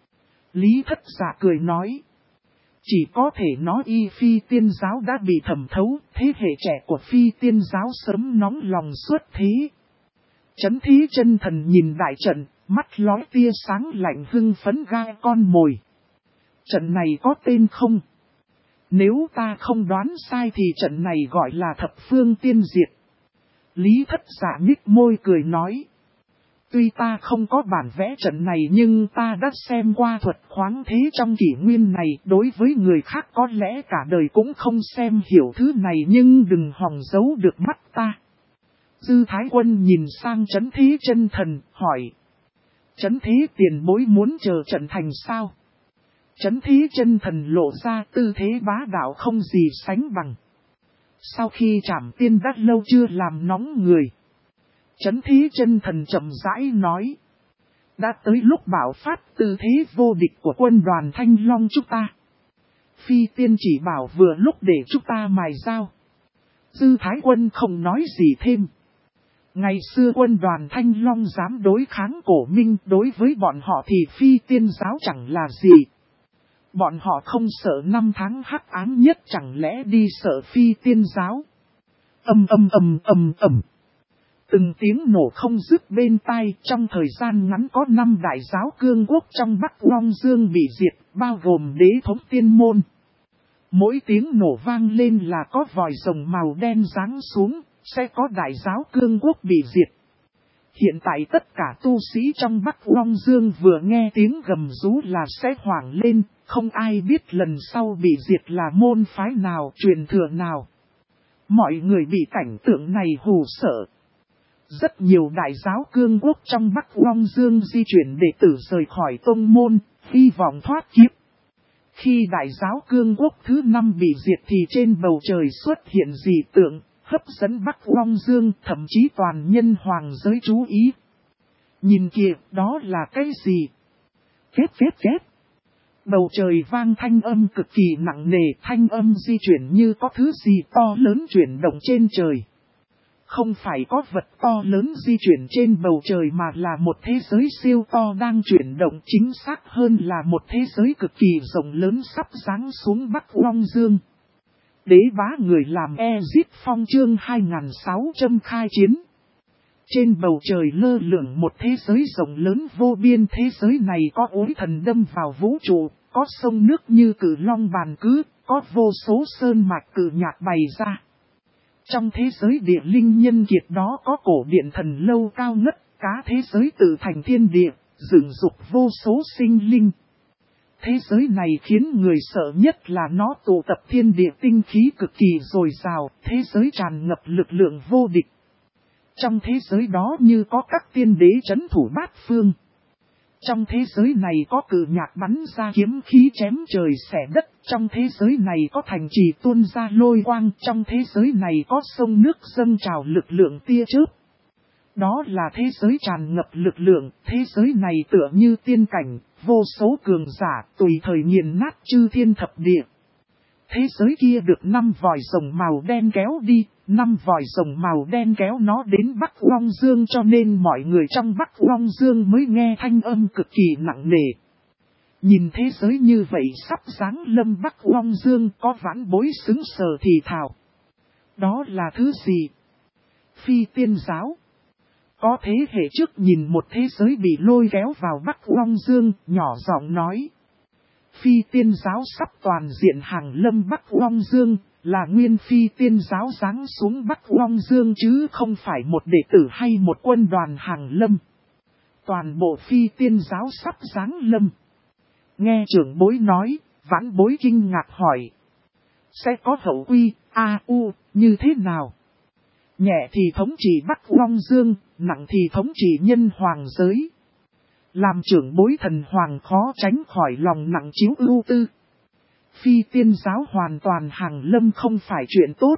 Lý Thất Dạ cười nói. Chỉ có thể nói Phi Tiên giáo đã bị thẩm thấu, thế hệ trẻ của Phi Tiên giáo sớm nóng lòng suốt thế. Chấn Thí Chân Thần nhìn đại trận, mắt lóe tia sáng lạnh hưng phấn gai con mồi. Trận này có tên không? Nếu ta không đoán sai thì trận này gọi là Thập Phương Tiên Diệt. Lý Thất Dạ nhích môi cười nói. Tuy ta không có bản vẽ trận này nhưng ta đã xem qua thuật khoáng thế trong kỷ nguyên này. Đối với người khác có lẽ cả đời cũng không xem hiểu thứ này nhưng đừng hòng giấu được mắt ta. Dư Thái Quân nhìn sang Chấn Thí Chân Thần, hỏi. Chấn Thế tiền bối muốn chờ trận thành sao? Chấn Thí Chân Thần lộ ra tư thế bá đạo không gì sánh bằng. Sau khi Trảm Tiên đã lâu chưa làm nóng người. Chấn Thí Chân Thần chậm rãi nói. Đã tới lúc bạo phát tư thế vô địch của quân đoàn Thanh Long chúng ta. Phi Tiên chỉ bảo vừa lúc để chúng ta mài dao. Dư Thái Quân không nói gì thêm. Ngày xưa quân đoàn Thanh Long dám đối kháng Cổ Minh, đối với bọn họ thì Phi Tiên giáo chẳng là gì. Bọn họ không sợ năm tháng hắc ám nhất, chẳng lẽ đi sợ Phi Tiên giáo. Ầm. Từng tiếng nổ không dứt bên tai, trong thời gian ngắn có 5 đại giáo cương quốc trong Bắc Long Dương bị diệt, bao gồm đế thống tiên môn. Mỗi tiếng nổ vang lên là có vòi rồng màu đen giáng xuống, sẽ có đại giáo cương quốc bị diệt. Hiện tại tất cả tu sĩ trong Bắc Long Dương vừa nghe tiếng gầm rú là sẽ hoảng lên, không ai biết lần sau bị diệt là môn phái nào, truyền thừa nào. Mọi người bị cảnh tượng này hù sợ. Rất nhiều đại giáo cương quốc trong Bắc Long Dương di chuyển đệ tử rời khỏi tông môn, hy vọng thoát kiếp. Khi đại giáo cương quốc thứ 5 bị diệt thì trên bầu trời xuất hiện dị tượng, hấp dẫn Bắc Long Dương, thậm chí toàn nhân hoàng giới chú ý. Nhìn kìa, đó là cái gì? Kết. Bầu trời vang thanh âm cực kỳ nặng nề, thanh âm di chuyển như có thứ gì to lớn chuyển động trên trời. Không phải có vật to lớn di chuyển trên bầu trời mà là một thế giới siêu to đang chuyển động, chính xác hơn là một thế giới cực kỳ rộng lớn sắp giáng xuống Bắc Long Dương. Đế bá người làm Ezit Phong chương 2600 khai chiến. Trên bầu trời lơ lửng một thế giới rộng lớn vô biên, thế giới này có ối thần đâm vào vũ trụ, có sông nước như cử long bàn cứ, có vô số sơn mạch cử nhạc bày ra. Trong thế giới địa linh nhân kiệt đó có cổ điện thần lâu cao ngất, cá thế giới tự thành thiên địa, dựng dục vô số sinh linh. Thế giới này khiến người sợ nhất là nó tụ tập thiên địa tinh khí cực kỳ dồi dào, thế giới tràn ngập lực lượng vô địch. Trong thế giới đó như có các tiên đế trấn thủ bát phương. Trong thế giới này có cử nhạc bắn ra kiếm khí chém trời xẻ đất. Trong thế giới này có thành trì tuôn ra lôi quang. Trong thế giới này có sông nước dâng trào lực lượng tia chớp. Đó là thế giới tràn ngập lực lượng. Thế giới này tựa như tiên cảnh, vô số cường giả tùy thời nghiền nát chư thiên thập địa. Thế giới kia được 5 vòi rồng màu đen kéo đi, 5 vòi rồng màu đen kéo nó đến Bắc Long Dương, cho nên mọi người trong Bắc Long Dương mới nghe thanh âm cực kỳ nặng nề. Nhìn thế giới như vậy sắp giáng lâm Bắc Long Dương, có vãn bối xứng sờ thì thào. Đó là thứ gì? Phi tiên giáo. Có thế hệ trước nhìn một thế giới bị lôi kéo vào Bắc Long Dương, nhỏ giọng nói. Phi tiên giáo sắp toàn diện hàng lâm Bắc Long Dương, là nguyên phi tiên giáo giáng xuống Bắc Long Dương chứ không phải một đệ tử hay một quân đoàn hàng lâm. Toàn bộ phi tiên giáo sắp giáng lâm. Nghe trưởng bối nói, vãn bối kinh ngạc hỏi. Sẽ có hậu quy, như thế nào? Nhẹ thì thống trị Bắc Long Dương, nặng thì thống trị nhân hoàng giới. Làm trưởng bối thần hoàng khó tránh khỏi lòng nặng chiếu ưu tư. Phi tiên giáo hoàn toàn hàng lâm không phải chuyện tốt.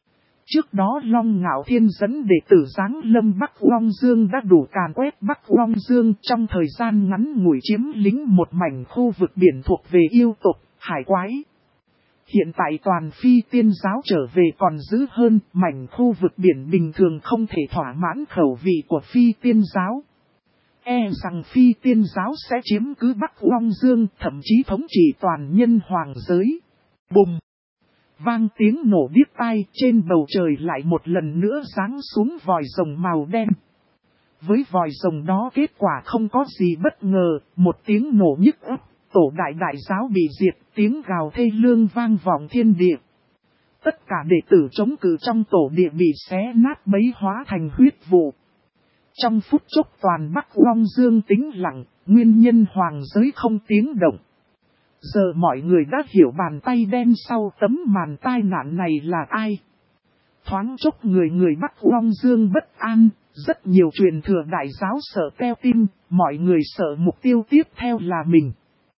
Trước đó Long Ngạo Thiên dẫn đệ tử giáng lâm Bắc Long Dương đã đủ càn quét Bắc Long Dương, trong thời gian ngắn ngủi chiếm lĩnh một mảnh khu vực biển thuộc về yêu tộc, hải quái. Hiện tại toàn phi tiên giáo trở về còn dữ hơn, mảnh khu vực biển bình thường không thể thỏa mãn khẩu vị của phi tiên giáo. E rằng phi tiên giáo sẽ chiếm cứ Bắc Long Dương, thậm chí thống trị toàn nhân hoàng giới. Bùm! Vang tiếng nổ điếc tai, trên bầu trời lại một lần nữa giáng xuống vòi rồng màu đen. Với vòi rồng đó kết quả không có gì bất ngờ, một tiếng nổ nhức óc, tổ đại giáo bị diệt, tiếng gào thê lương vang vọng thiên địa. Tất cả đệ tử chống cự trong tổ địa bị xé nát bấy hóa thành huyết vụ. Trong phút chốc toàn Bắc Long Dương tĩnh lặng, nguyên nhân hoàng giới không tiếng động. Giờ mọi người đã hiểu bàn tay đen sau tấm màn tai nạn này là ai. Thoáng chốc người Bắc Long Dương bất an, rất nhiều truyền thừa đại giáo sợ teo tim, mọi người sợ mục tiêu tiếp theo là mình.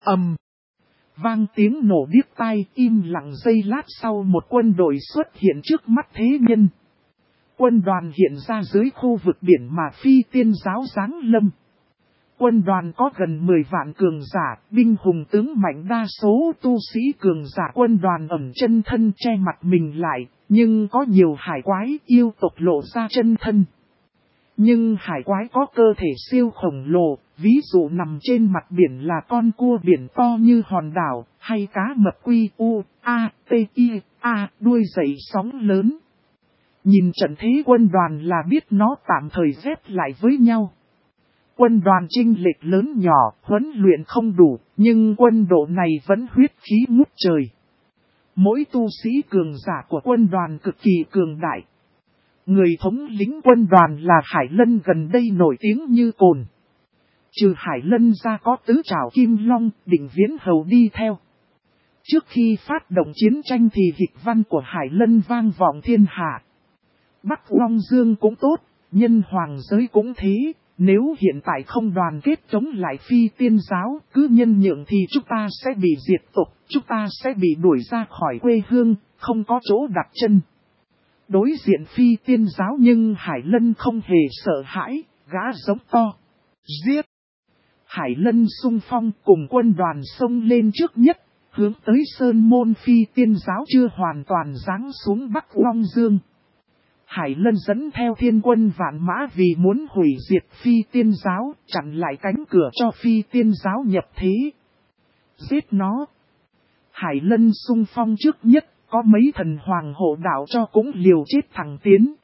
Vang tiếng nổ điếc tai, im lặng giây lát sau một quân đội xuất hiện trước mắt thế nhân. Quân đoàn hiện ra dưới khu vực biển mà phi tiên giáo giáng lâm. Quân đoàn có gần 10 vạn cường giả, binh hùng tướng mạnh, đa số tu sĩ cường giả quân đoàn ẩn chân thân che mặt mình lại, nhưng có nhiều hải quái yêu tộc lộ ra chân thân. Nhưng hải quái có cơ thể siêu khổng lồ, ví dụ nằm trên mặt biển là con cua biển to như hòn đảo, hay cá mập đuôi dậy sóng lớn. Nhìn trận thế quân đoàn là biết nó tạm thời ghép lại với nhau. Quân đoàn chênh lệch lớn nhỏ, huấn luyện không đủ, nhưng quân độ này vẫn huyết khí ngút trời. Mỗi tu sĩ cường giả của quân đoàn cực kỳ cường đại. Người thống lĩnh quân đoàn là Hải Lân gần đây nổi tiếng như cồn. Trừ Hải Lân ra có tứ trảo Kim Long, Định Viễn Hầu đi theo. Trước khi phát động chiến tranh thì hịch văn của Hải Lân vang vọng thiên hạ. Bắc Long Dương cũng tốt, nhân hoàng giới cũng thế, nếu hiện tại không đoàn kết chống lại phi tiên giáo, cứ nhân nhượng thì chúng ta sẽ bị diệt tộc, chúng ta sẽ bị đuổi ra khỏi quê hương, không có chỗ đặt chân. Đối diện phi tiên giáo nhưng Hải Lân không hề sợ hãi, gã giống to. Giết! Hải Lân xung phong cùng quân đoàn xông lên trước nhất, hướng tới sơn môn phi tiên giáo chưa hoàn toàn giáng xuống Bắc Long Dương. Hải Lân dẫn theo thiên quân vạn mã vì muốn hủy diệt Phi Tiên giáo, chặn lại cánh cửa cho Phi Tiên giáo nhập thế. Giết nó. Hải Lân xung phong trước nhất, có mấy thần hoàng hộ đạo cho cũng liều chết thẳng tiến.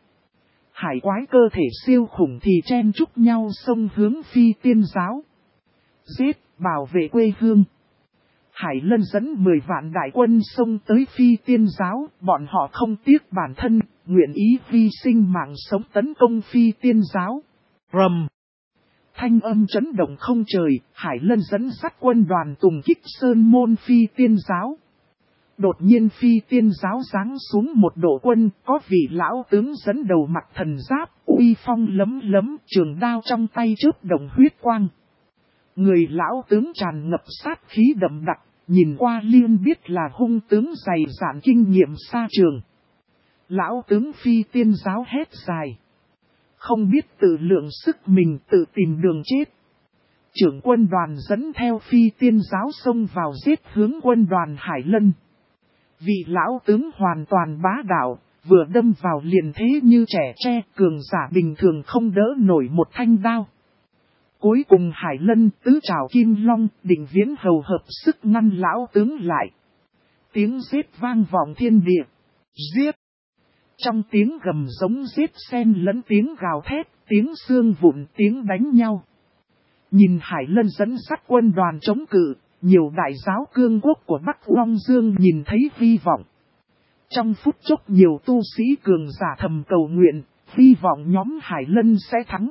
Hải quái cơ thể siêu khủng thì chen chúc nhau xông hướng Phi Tiên giáo. Giết, bảo vệ quê hương. Hải Lân dẫn 10 vạn đại quân xông tới Phi Tiên giáo, bọn họ không tiếc bản thân, nguyện ý hy sinh mạng sống tấn công Phi Tiên giáo. Rầm. Thanh âm chấn động không trời, Hải Lân dẫn dắt quân đoàn tùng kích sơn môn Phi Tiên giáo. Đột nhiên Phi Tiên giáo giáng xuống một đội quân, có vị lão tướng dẫn đầu mặc thần giáp, uy phong lấm lấm, trường đao trong tay chớp động huyết quang. Người lão tướng tràn ngập sát khí đậm đặc, nhìn qua liền biết là hung tướng dày dạn kinh nghiệm xa trường. Lão tướng Phi Tiên giáo hét dài. Không biết tự lượng sức mình tự tìm đường chết. Trưởng quân đoàn dẫn theo Phi Tiên giáo xông vào giết hướng quân đoàn Hải Lân. Vị lão tướng hoàn toàn bá đạo, vừa đâm vào liền thế như trẻ tre, cường giả bình thường không đỡ nổi một thanh đao. Cuối cùng Hải Lân tứ trảo kim long, định viễn hầu hợp sức ngăn lão tướng lại. Tiếng giết vang vọng thiên địa. Giết! Trong tiếng gầm giống giết xen lẫn tiếng gào thét, tiếng xương vụn, tiếng đánh nhau. Nhìn Hải Lân dẫn dắt quân đoàn chống cự, nhiều đại giáo cương quốc của Bắc Long Dương nhìn thấy hy vọng. Trong phút chốc nhiều tu sĩ cường giả thầm cầu nguyện, hy vọng nhóm Hải Lân sẽ thắng.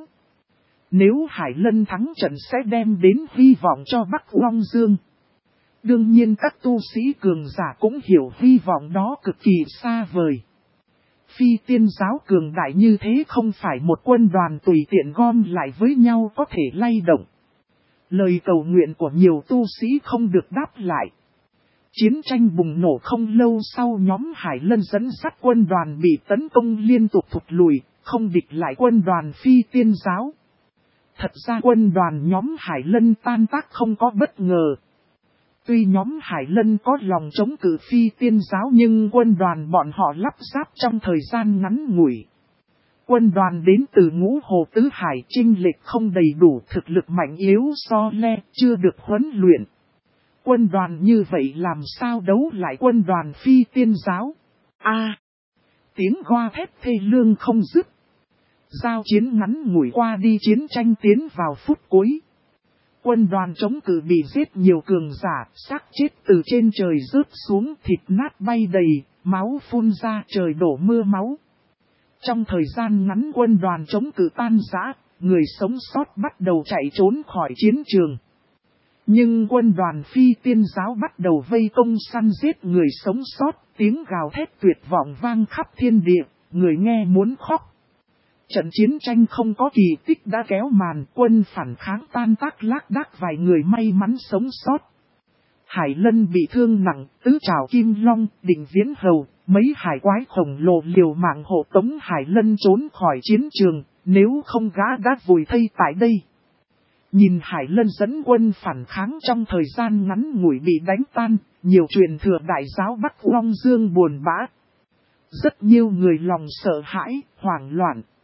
Nếu Hải Lân thắng trận sẽ đem đến hy vọng cho Bắc Long Dương. Đương nhiên các tu sĩ cường giả cũng hiểu hy vọng đó cực kỳ xa vời. Phi Tiên giáo cường đại như thế không phải một quân đoàn tùy tiện gom lại với nhau có thể lay động. Lời cầu nguyện của nhiều tu sĩ không được đáp lại. Chiến tranh bùng nổ không lâu sau nhóm Hải Lân dẫn dắt quân đoàn bị tấn công liên tục thụt lùi, không địch lại quân đoàn Phi Tiên giáo. Thật ra quân đoàn nhóm Hải Lân tan tác không có bất ngờ. Tuy nhóm Hải Lân có lòng chống cự Phi Tiên giáo nhưng quân đoàn bọn họ lắp ráp trong thời gian ngắn ngủi. Quân đoàn đến từ Ngũ Hồ Tứ Hải chênh lệch không đầy đủ, thực lực mạnh yếu so le, chưa được huấn luyện. Quân đoàn như vậy làm sao đấu lại quân đoàn Phi Tiên giáo? Tiếng goa thét thê lương không dứt. Giao chiến ngắn ngủi qua đi, chiến tranh tiến vào phút cuối. Quân đoàn chống cự bị giết, nhiều cường giả, xác chết từ trên trời rớt xuống, thịt nát bay đầy, máu phun ra, trời đổ mưa máu. Trong thời gian ngắn quân đoàn chống cự tan rã, người sống sót bắt đầu chạy trốn khỏi chiến trường. Nhưng quân đoàn Phi Tiên giáo bắt đầu vây công săn giết người sống sót, tiếng gào thét tuyệt vọng vang khắp thiên địa, người nghe muốn khóc. Trận chiến tranh không có kỳ tích đã kéo màn, quân phản kháng tan tác lác đác, vài người may mắn sống sót. Hải Lân bị thương nặng, tứ trảo kim long, định viễn hầu, mấy hải quái khổng lồ liều mạng hộ tống Hải Lân trốn khỏi chiến trường, nếu không gã đã vùi thây tại đây. Nhìn Hải Lân dẫn quân phản kháng trong thời gian ngắn ngủi bị đánh tan, nhiều truyền thừa đại giáo Bắc Long Dương buồn bã. Rất nhiều người lòng sợ hãi, hoảng loạn.